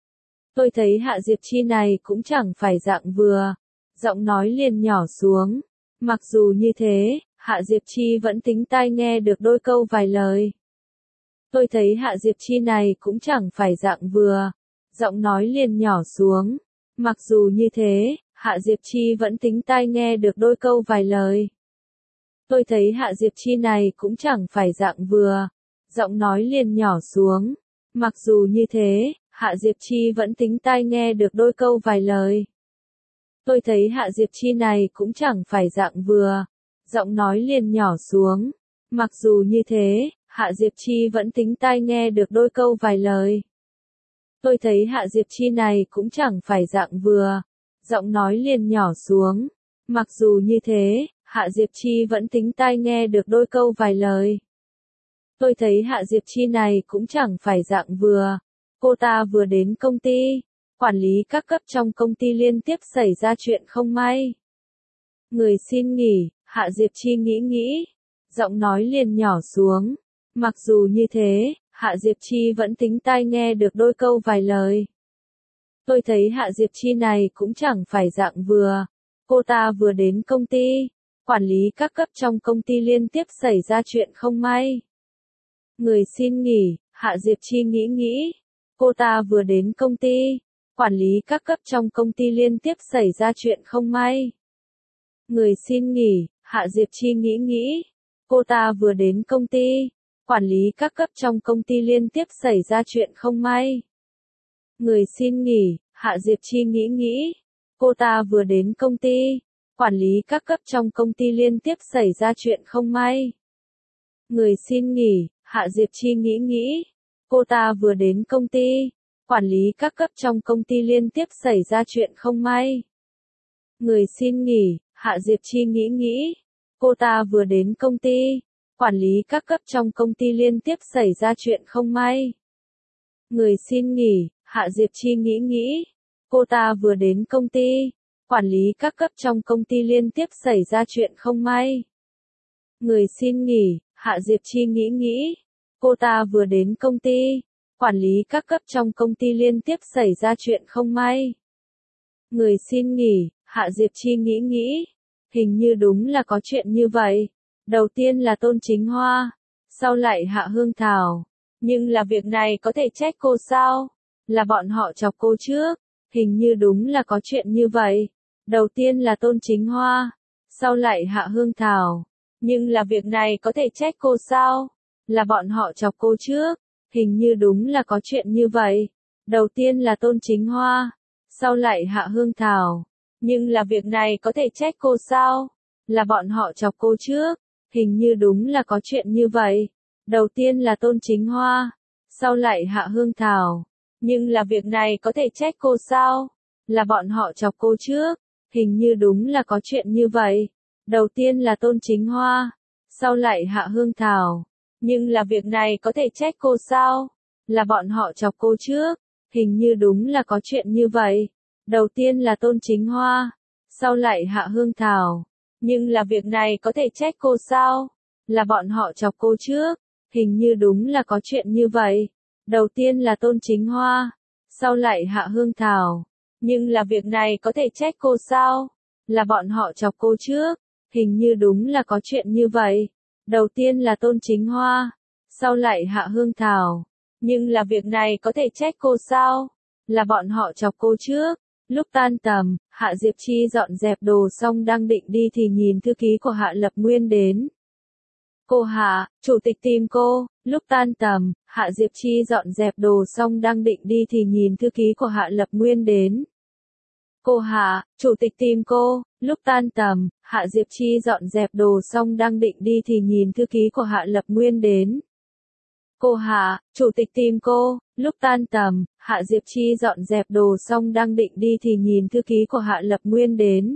Tôi thấy Hạ Diệp Chi này cũng chẳng phải dạng vừa. Giọng nói liền nhỏ xuống. Mặc dù như thế, Hạ Diệp Chi vẫn tính tai nghe được đôi câu vài lời. Tôi thấy Hạ Diệp Chi này cũng chẳng phải dạng vừa. Giọng nói liền nhỏ xuống. Mặc dù như thế, Hạ Diệp Chi vẫn tính tai nghe được đôi câu vài lời. Tôi thấy Hạ Diệp Chi này cũng chẳng phải dạng vừa. Giọng nói liền nhỏ xuống. Mặc dù như thế, Hạ Diệp Chi vẫn tính tai nghe được đôi câu vài lời. Tôi thấy Hạ Diệp Chi này cũng chẳng phải dạng vừa. Giọng nói liền nhỏ xuống. Mặc dù như thế, Hạ Diệp Chi vẫn tính tai nghe được đôi câu vài lời. Tôi thấy Hạ Diệp Chi này cũng chẳng phải dạng vừa. Giọng nói liền nhỏ xuống. Mặc dù như thế, Hạ Diệp Chi vẫn tính tai nghe được đôi câu vài lời. Tôi thấy Hạ Diệp Chi này cũng chẳng phải dạng vừa. Cô ta vừa đến công ty. Quản lý các cấp trong công ty liên tiếp xảy ra chuyện không may. Người xin nghỉ, Hạ Diệp Chi nghĩ nghĩ. Giọng nói liền nhỏ xuống. Mặc dù như thế, Hạ Diệp Chi vẫn tính tai nghe được đôi câu vài lời. Tôi thấy Hạ Diệp Chi này cũng chẳng phải dạng vừa. Cô ta vừa đến công ty. Quản lý các cấp trong công ty liên tiếp xảy ra chuyện không may. Người xin nghỉ, Hạ Diệp Chi nghĩ nghĩ. Cô ta vừa đến công ty. Quản lý các cấp trong công ty liên tiếp xảy ra chuyện không may. Người xin nghỉ, Hạ Diệp Chi nghĩ nghĩ. Cô ta vừa đến công ty. Quản lý các cấp trong công ty liên tiếp xảy ra chuyện không may. Người xin nghỉ, Hạ Diệp Chi nghĩ nghĩ. Cô ta vừa đến công ty. Quản lý các cấp trong công ty liên tiếp xảy ra chuyện không may. Người xin nghỉ, Hạ Diệp Chi nghĩ nghĩ. Cô ta vừa đến công ty. Quản lý các cấp trong công ty liên tiếp xảy ra chuyện không may. Người xin nghỉ, Hạ Diệp Chi nghĩ nghĩ. Cô ta vừa đến công ty. Quản lý các cấp trong công ty liên tiếp xảy ra chuyện không may. Người xin nghỉ, Hạ Diệp Chi nghĩ nghĩ. Cô ta vừa đến công ty. Quản lý các cấp trong công ty liên tiếp xảy ra chuyện không may. Người xin nghỉ, Hạ Diệp Chi nghĩ nghĩ. Cô ta vừa đến công ty. Quản lý các cấp trong công ty liên tiếp xảy ra chuyện không may. Người xin nghỉ, Hạ Diệp Chi nghĩ nghĩ. Hình như đúng là có chuyện như vậy. Đầu tiên là Tôn Chính Hoa. Sau lại Hạ Hương Thảo. Nhưng là việc này có thể trách cô sao? Là bọn họ chọc cô trước. Hình như đúng là có chuyện như vậy. Đầu tiên là Tôn Chính Hoa. Sau lại Hạ Hương Thảo. Nhưng là việc này có thể trách cô sao? Là bọn họ chọc cô trước. Hình như đúng là có chuyện như vậy. Đầu tiên là Tôn Chính Hoa. Sau lại Hạ Hương Thảo. Nhưng là việc này có thể trách cô sao? Là bọn họ chọc cô trước. Hình như đúng là có chuyện như vậy. Đầu tiên là Tôn Chính Hoa. Sau lại Hạ Hương Thảo. Nhưng là việc này có thể trách cô sao? Là bọn họ chọc cô trước. Hình như đúng là có chuyện như vậy. Đầu tiên là Tôn Chính Hoa. Sau lại Hạ Hương Thảo. Nhưng là việc này có thể trách cô sao? Là bọn họ chọc cô trước. Hình như đúng là có chuyện như vậy. Đầu tiên là Tôn Chính Hoa. Sau lại Hạ Hương Thảo. Nhưng là việc này có thể trách cô sao? Là bọn họ chọc cô trước. Hình như đúng là có chuyện như vậy. Đầu tiên là Tôn Chính Hoa. Sau lại Hạ Hương Thảo. Nhưng là việc này có thể trách cô sao? Là bọn họ chọc cô trước. Hình như đúng là có chuyện như vậy. Đầu tiên là Tôn Chính Hoa. Sau lại Hạ Hương Thảo. Nhưng là việc này có thể trách cô sao? Là bọn họ chọc cô trước. Lúc tan tầm, Hạ Diệp Chi dọn dẹp đồ xong đang định đi thì nhìn thư ký của Hạ Lập Nguyên đến. Cô Hạ, chủ tịch tìm cô. Lúc tan tầm, Hạ Diệp Chi dọn dẹp đồ xong đang định đi thì nhìn thư ký của Hạ Lập Nguyên đến. Cô Hạ, chủ tịch tìm cô. Lúc tan tầm, Hạ Diệp Chi dọn dẹp đồ xong đang định đi thì nhìn thư ký của Hạ Lập Nguyên đến. Cô Hạ, chủ tịch tìm cô. Lúc tan tầm, Hạ Diệp Chi dọn dẹp đồ xong đang định đi thì nhìn thư ký của Hạ Lập Nguyên đến.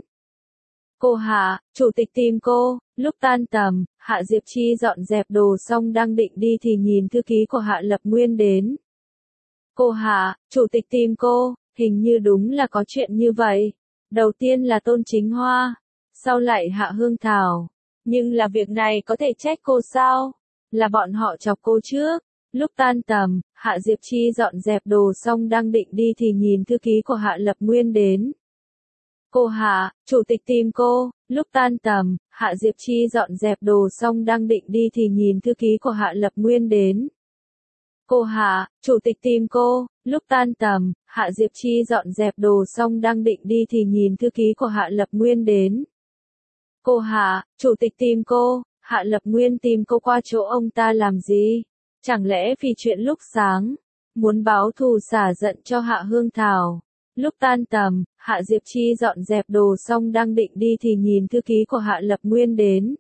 Cô Hạ, chủ tịch tìm cô. Lúc tan tầm, Hạ Diệp Chi dọn dẹp đồ xong đang định đi thì nhìn thư ký của Hạ Lập Nguyên đến. Cô Hạ, chủ tịch tìm cô. Hình như đúng là có chuyện như vậy. Đầu tiên là Tôn Chính Hoa. Sau lại Hạ Hương Thảo. Nhưng là việc này có thể trách cô sao? Là bọn họ chọc cô trước. Lúc tan tầm, Hạ Diệp Chi dọn dẹp đồ xong đang định đi thì nhìn thư ký của Hạ Lập Nguyên đến. Cô Hạ, chủ tịch tìm cô. Lúc tan tầm, Hạ Diệp Chi dọn dẹp đồ xong đang định đi thì nhìn thư ký của Hạ Lập Nguyên đến. Cô Hạ, chủ tịch tìm cô. Lúc tan tầm, Hạ Diệp Chi dọn dẹp đồ xong đang định đi thì nhìn thư ký của Hạ Lập Nguyên đến. Cô Hạ, chủ tịch tìm cô. Hạ Lập Nguyên tìm cô qua chỗ ông ta làm gì? Chẳng lẽ vì chuyện lúc sáng, muốn báo thù xả giận cho Hạ Hương Thảo? Lúc tan tầm, Hạ Diệp Chi dọn dẹp đồ xong đang định đi thì nhìn thư ký của Hạ Lập Nguyên đến.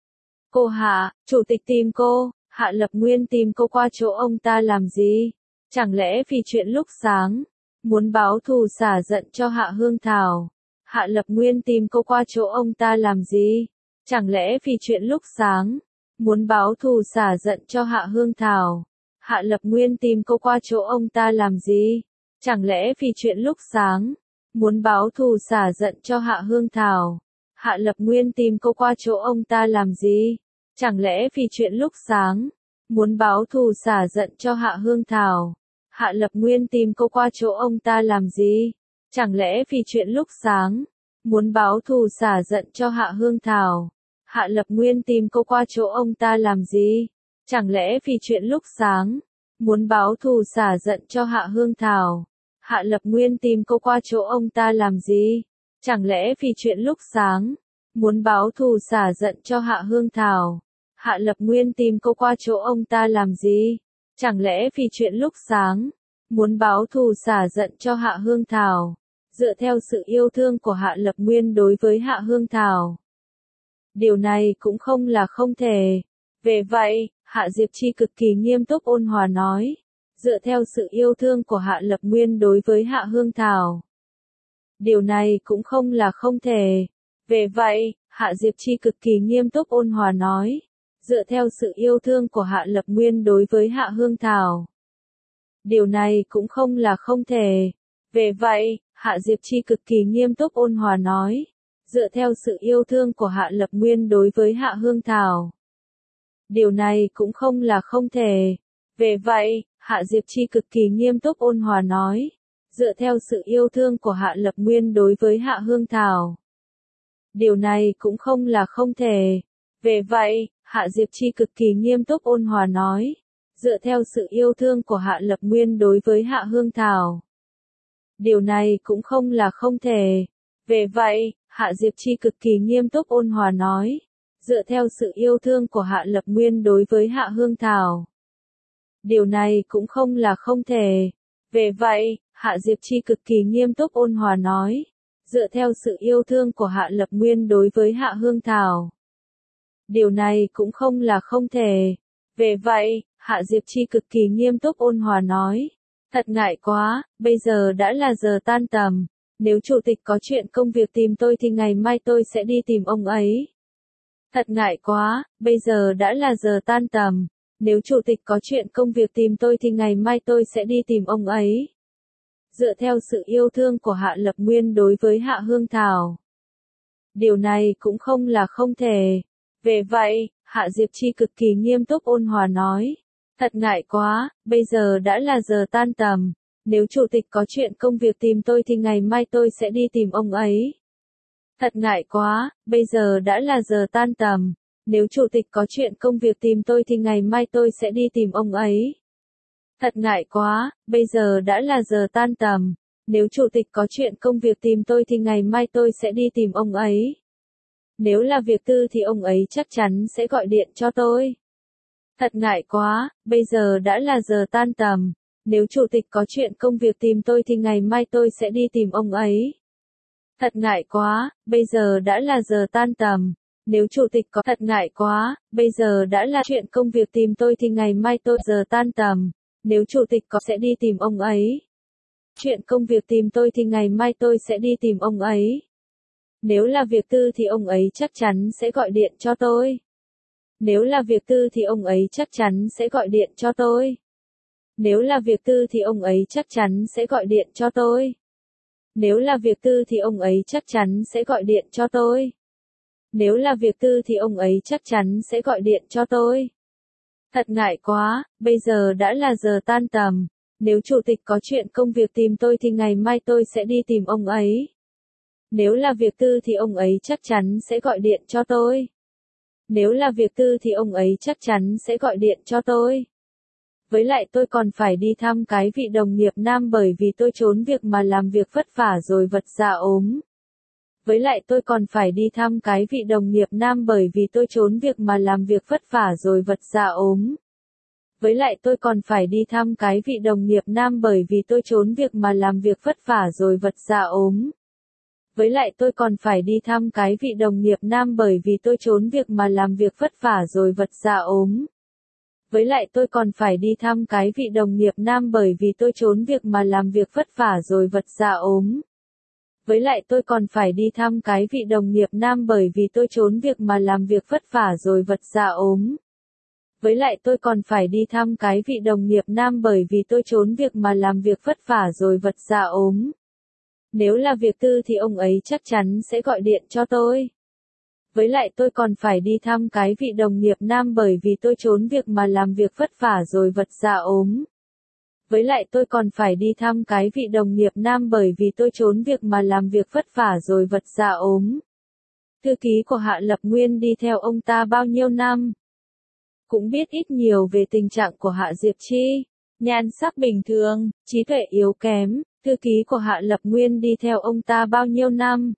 Cô Hạ, chủ tịch tìm cô. Hạ Lập Nguyên tìm cô qua chỗ ông ta làm gì? Chẳng lẽ vì chuyện lúc sáng, muốn báo thù xả giận cho Hạ Hương Thảo? Hạ Lập Nguyên tìm cô qua chỗ ông ta làm gì? Chẳng lẽ vì chuyện lúc sáng, muốn báo thù xả giận cho Hạ Hương Thảo? Hạ Lập Nguyên tìm cô qua chỗ ông ta làm gì? Chẳng lẽ vì chuyện lúc sáng, muốn báo thù xả giận cho Hạ Hương Thảo? Hạ Lập Nguyên tìm cô qua chỗ ông ta làm gì? Chẳng lẽ vì chuyện lúc sáng, muốn báo thù xả giận cho Hạ Hương Thảo? Hạ Lập Nguyên tìm cô qua chỗ ông ta làm gì? Chẳng lẽ vì chuyện lúc sáng, muốn báo thù xả giận cho Hạ Hương Thảo? Hạ Lập Nguyên tìm cô qua chỗ ông ta làm gì? Chẳng lẽ vì chuyện lúc sáng, muốn báo thù xả giận cho Hạ Hương Thảo? Hạ Lập Nguyên tìm cô qua chỗ ông ta làm gì? Chẳng lẽ vì chuyện lúc sáng, muốn báo thù xả giận cho Hạ Hương Thảo? Hạ Lập Nguyên tìm cô qua chỗ ông ta làm gì? Chẳng lẽ vì chuyện lúc sáng, muốn báo thù xả giận cho Hạ Hương Thảo? Dựa theo sự yêu thương của Hạ Lập Nguyên đối với Hạ Hương Thảo, điều này cũng không là không thể. Về vậy, Hạ Diệp Chi cực kỳ nghiêm túc ôn hòa nói. Dựa theo sự yêu thương của Hạ Lập Nguyên đối với Hạ Hương Thảo, điều này cũng không là không thể. Về vậy, Hạ Diệp Chi cực kỳ nghiêm túc ôn hòa nói. Dựa theo sự yêu thương của Hạ Lập Nguyên đối với Hạ Hương Thảo, điều này cũng không là không thể. Về vậy, Hạ Diệp Chi cực kỳ nghiêm túc ôn hòa nói. Dựa theo sự yêu thương của Hạ Lập Nguyên đối với Hạ Hương Thảo, điều này cũng không là không thể. Về vậy, Hạ Diệp Chi cực kỳ nghiêm túc ôn hòa nói. Dựa theo sự yêu thương của Hạ Lập Nguyên đối với Hạ Hương Thảo, điều này cũng không là không thể. Về vậy, Hạ Diệp Chi cực kỳ nghiêm túc ôn hòa nói. Dựa theo sự yêu thương của Hạ Lập Nguyên đối với Hạ Hương Thảo, điều này cũng không là không thể. Về vậy, Hạ Diệp Chi cực kỳ nghiêm túc ôn hòa nói. Dựa theo sự yêu thương của Hạ Lập Nguyên đối với Hạ Hương Thảo, điều này cũng không là không thể. Về vậy, Hạ Diệp Chi cực kỳ nghiêm túc ôn hòa nói. Dựa theo sự yêu thương của Hạ Lập Nguyên đối với Hạ Hương Thảo. Điều này cũng không là không thể. Về vậy, Hạ Diệp Chi cực kỳ nghiêm túc ôn hòa nói. Thật ngại quá, bây giờ đã là giờ tan tầm. Nếu chủ tịch có chuyện công việc tìm tôi thì ngày mai tôi sẽ đi tìm ông ấy. Thật ngại quá, bây giờ đã là giờ tan tầm. Nếu chủ tịch có chuyện công việc tìm tôi thì ngày mai tôi sẽ đi tìm ông ấy. Dựa theo sự yêu thương của Hạ Lập Nguyên đối với Hạ Hương Thảo. Điều này cũng không là không thể. Về vậy, Hạ Diệp Chi cực kỳ nghiêm túc ôn hòa nói. Thật ngại quá, bây giờ đã là giờ tan tầm. Nếu chủ tịch có chuyện công việc tìm tôi thì ngày mai tôi sẽ đi tìm ông ấy. Thật ngại quá, bây giờ đã là giờ tan tầm. Nếu chủ tịch có chuyện công việc tìm tôi thì ngày mai tôi sẽ đi tìm ông ấy. Thật ngại quá, bây giờ đã là giờ tan tầm. Nếu chủ tịch có chuyện công việc tìm tôi thì ngày mai tôi sẽ đi tìm ông ấy. Nếu là việc tư thì ông ấy chắc chắn sẽ gọi điện cho tôi. Thật ngại quá, bây giờ đã là giờ tan tầm. Nếu chủ tịch có chuyện công việc tìm tôi thì ngày mai tôi sẽ đi tìm ông ấy. Thật ngại quá, bây giờ đã là giờ tan tầm. Nếu chủ tịch có thật ngại quá, bây giờ đã là chuyện công việc tìm tôi thì ngày mai tôi giờ tan tầm. Nếu chủ tịch có sẽ đi tìm ông ấy. Chuyện công việc tìm tôi thì ngày mai tôi sẽ đi tìm ông ấy. Nếu là việc tư thì ông ấy chắc chắn sẽ gọi điện cho tôi. Nếu là việc tư thì ông ấy chắc chắn sẽ gọi điện cho tôi. Nếu là việc tư thì ông ấy chắc chắn sẽ gọi điện cho tôi. Nếu là việc tư thì ông ấy chắc chắn sẽ gọi điện cho tôi. Nếu là việc tư thì ông ấy chắc chắn sẽ gọi điện cho tôi. Thật ngại quá, bây giờ đã là giờ tan tầm. Nếu chủ tịch có chuyện công việc tìm tôi thì ngày mai tôi sẽ đi tìm ông ấy. Nếu là việc tư thì ông ấy chắc chắn sẽ gọi điện cho tôi. Nếu là việc tư thì ông ấy chắc chắn sẽ gọi điện cho tôi. Với lại tôi còn phải đi thăm cái vị đồng nghiệp nam bởi vì tôi trốn việc mà làm việc vất vả rồi vật dạ ốm. Với lại tôi còn phải đi thăm cái vị đồng nghiệp nam bởi vì tôi trốn việc mà làm việc vất vả rồi vật dạ ốm. Với lại tôi còn phải đi thăm cái vị đồng nghiệp nam bởi vì tôi trốn việc mà làm việc vất vả rồi vật dạ ốm. Với lại tôi còn phải đi thăm cái vị đồng nghiệp nam bởi vì tôi trốn việc mà làm việc vất vả rồi vật dạ ốm. Với lại tôi còn phải đi thăm cái vị đồng nghiệp nam bởi vì tôi trốn việc mà làm việc vất vả rồi vật dạ ốm. Với lại tôi còn phải đi thăm cái vị đồng nghiệp nam bởi vì tôi trốn việc mà làm việc vất vả rồi vật dạ ốm. Với lại tôi còn phải đi thăm cái vị đồng nghiệp nam bởi vì tôi trốn việc mà làm việc vất vả rồi vật dạ ốm. Nếu là việc tư thì ông ấy chắc chắn sẽ gọi điện cho tôi. Với lại tôi còn phải đi thăm cái vị đồng nghiệp nam bởi vì tôi trốn việc mà làm việc vất vả rồi vật dạ ốm. Với lại tôi còn phải đi thăm cái vị đồng nghiệp nam bởi vì tôi trốn việc mà làm việc vất vả rồi vật dạ ốm. Thư ký của Hạ Lập Nguyên đi theo ông ta bao nhiêu năm? Cũng biết ít nhiều về tình trạng của Hạ Diệp Chi. Nhan sắc bình thường, trí tuệ yếu kém, thư ký của Hạ Lập Nguyên đi theo ông ta bao nhiêu năm?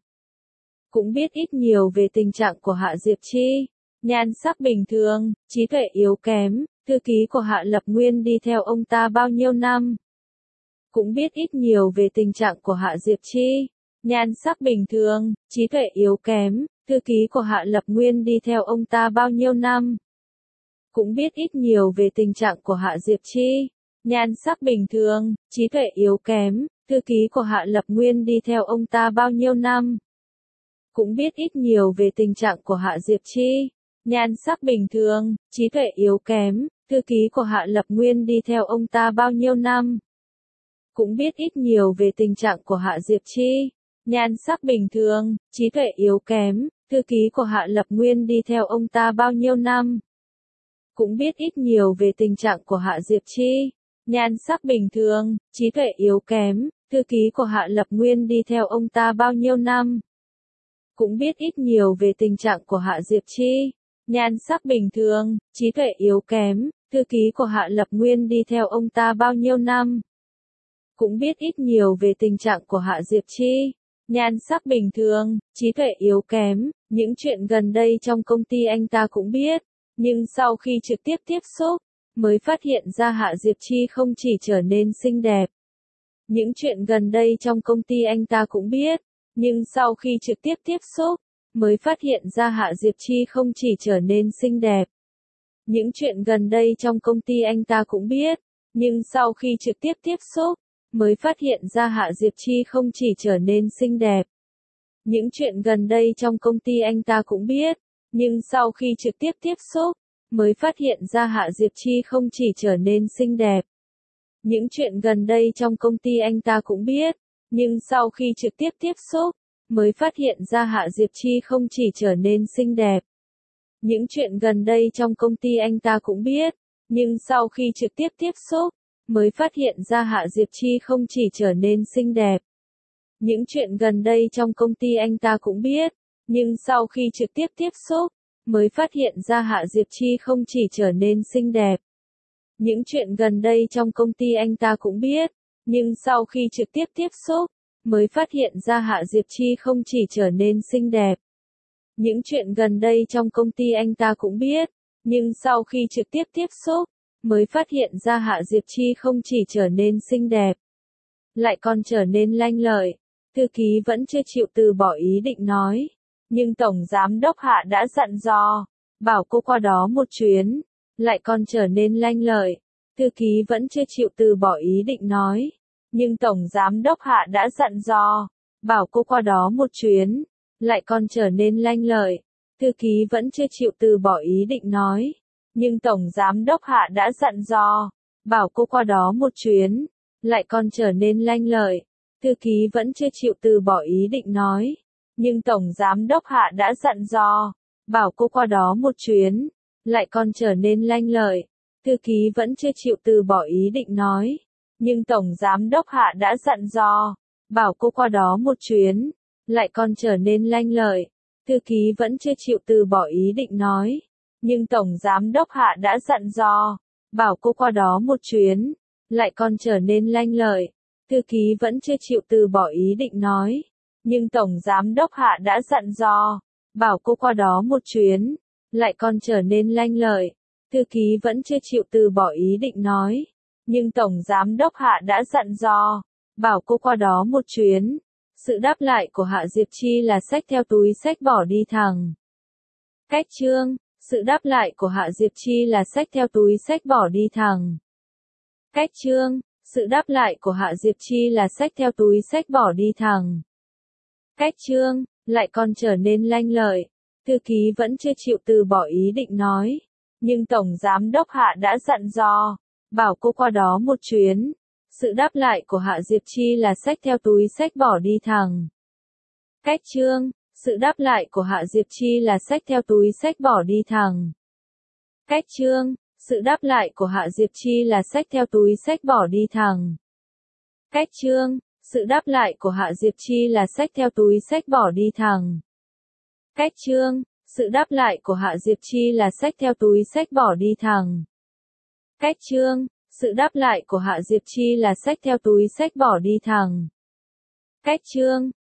Cũng biết ít nhiều về tình trạng của Hạ Diệp Chi. Nhan sắc bình thường, trí tuệ yếu kém, thư ký của Hạ Lập Nguyên đi theo ông ta bao nhiêu năm? Cũng biết ít nhiều về tình trạng của Hạ Diệp Chi. Nhan sắc bình thường, trí tuệ yếu kém, thư ký của Hạ Lập Nguyên đi theo ông ta bao nhiêu năm? Cũng biết ít nhiều về tình trạng của Hạ Diệp Chi. Nhan sắc bình thường, trí tuệ yếu kém, thư ký của Hạ Lập Nguyên đi theo ông ta bao nhiêu năm? Cũng biết ít nhiều về tình trạng của Hạ Diệp Chi. Nhan sắc bình thường, trí tuệ yếu kém, thư ký của Hạ Lập Nguyên đi theo ông ta bao nhiêu năm? Cũng biết ít nhiều về tình trạng của Hạ Diệp Chi. Nhan sắc bình thường, trí tuệ yếu kém, thư ký của Hạ Lập Nguyên đi theo ông ta bao nhiêu năm? Cũng biết ít nhiều về tình trạng của Hạ Diệp Chi. Nhan sắc bình thường, trí tuệ yếu kém, thư ký của Hạ Lập Nguyên đi theo ông ta bao nhiêu năm? Cũng biết ít nhiều về tình trạng của Hạ Diệp Chi. Nhan sắc bình thường, trí tuệ yếu kém, thư ký của Hạ Lập Nguyên đi theo ông ta bao nhiêu năm? Cũng biết ít nhiều về tình trạng của Hạ Diệp Chi. Nhan sắc bình thường, trí tuệ yếu kém, những chuyện gần đây trong công ty anh ta cũng biết. Nhưng sau khi trực tiếp tiếp xúc, mới phát hiện ra Hạ Diệp Chi không chỉ trở nên xinh đẹp, Những chuyện gần đây trong công ty anh ta cũng biết, nhưng sau khi trực tiếp tiếp xúc, mới phát hiện ra Hạ Diệp Chi không chỉ trở nên xinh đẹp. Những chuyện gần đây trong công ty anh ta cũng biết, nhưng sau khi trực tiếp tiếp xúc, mới phát hiện ra Hạ Diệp Chi không chỉ trở nên xinh đẹp. Những chuyện gần đây trong công ty anh ta cũng biết, nhưng sau khi trực tiếp tiếp xúc, mới phát hiện ra Hạ Diệp Chi không chỉ trở nên xinh đẹp. Những chuyện gần đây trong công ty anh ta cũng biết, nhưng sau khi trực tiếp tiếp xúc, mới phát hiện ra Hạ Diệp Chi không chỉ trở nên xinh đẹp. Những chuyện gần đây trong công ty anh ta cũng biết, nhưng sau khi trực tiếp tiếp xúc, mới phát hiện ra Hạ Diệp Chi không chỉ trở nên xinh đẹp. Những chuyện gần đây trong công ty anh ta cũng biết, nhưng sau khi trực tiếp tiếp xúc, mới phát hiện ra Hạ Diệp Chi không chỉ trở nên xinh đẹp. Những chuyện gần đây trong công ty anh ta cũng biết, nhưng sau khi trực tiếp tiếp xúc, mới phát hiện ra Hạ Diệp Chi không chỉ trở nên xinh đẹp. Những chuyện gần đây trong công ty anh ta cũng biết, nhưng sau khi trực tiếp tiếp xúc, mới phát hiện ra Hạ Diệp Chi không chỉ trở nên xinh đẹp, lại còn trở nên lanh lợi. Thư ký vẫn chưa chịu từ bỏ ý định nói, nhưng Tổng Giám đốc Hạ đã dặn dò, bảo cô qua đó một chuyến, lại còn trở nên lanh lợi. Thư ký vẫn chưa chịu từ bỏ ý định nói, nhưng Tổng Giám đốc Hạ đã dặn dò, bảo cô qua đó một chuyến, lại còn trở nên lanh lợi. Thư ký vẫn chưa chịu từ bỏ ý định nói, nhưng Tổng Giám đốc Hạ đã dặn dò, bảo cô qua đó một chuyến, lại còn trở nên lanh lợi. Thư ký vẫn chưa chịu từ bỏ ý định nói, nhưng Tổng Giám đốc Hạ đã dặn dò, bảo cô qua đó một chuyến, lại còn trở nên lanh lợi. Thư ký vẫn chưa chịu từ bỏ ý định nói, nhưng Tổng Giám đốc Hạ đã dặn dò, bảo cô qua đó một chuyến, lại còn trở nên lanh lợi. Thư ký vẫn chưa chịu từ bỏ ý định nói, nhưng Tổng Giám đốc Hạ đã dặn dò, bảo cô qua đó một chuyến, lại còn trở nên lanh lợi. Thư ký vẫn chưa chịu từ bỏ ý định nói, nhưng Tổng Giám đốc Hạ đã dặn dò, bảo cô qua đó một chuyến, lại còn trở nên lanh lợi. Thư ký vẫn chưa chịu từ bỏ ý định nói, nhưng Tổng Giám đốc Hạ đã dặn dò, bảo cô qua đó một chuyến. Sự đáp lại của Hạ Diệp Chi là xách theo túi xách bỏ đi thẳng. Cách chương, sự đáp lại của Hạ Diệp Chi là xách theo túi xách bỏ đi thẳng. Cách chương, sự đáp lại của Hạ Diệp Chi là xách theo túi xách bỏ đi thẳng. Cách chương, lại còn trở nên lanh lợi. Thư ký vẫn chưa chịu từ bỏ ý định nói, nhưng Tổng Giám đốc Hạ đã dặn dò, bảo cô qua đó một chuyến. Sự đáp lại của Hạ Diệp Chi là xách theo túi xách bỏ đi thẳng. Cách chương, sự đáp lại của Hạ Diệp Chi là xách theo túi xách bỏ đi thẳng. Cách chương, sự đáp lại của Hạ Diệp Chi là xách theo túi xách bỏ đi thẳng. Cách chương, sự đáp lại của Hạ Diệp Chi là xách theo túi xách bỏ đi thẳng. Cách chương, sự đáp lại của Hạ Diệp Chi là xách theo túi xách bỏ đi thẳng. Cách chương, sự đáp lại của Hạ Diệp Chi là xách theo túi xách bỏ đi thẳng. Cách chương,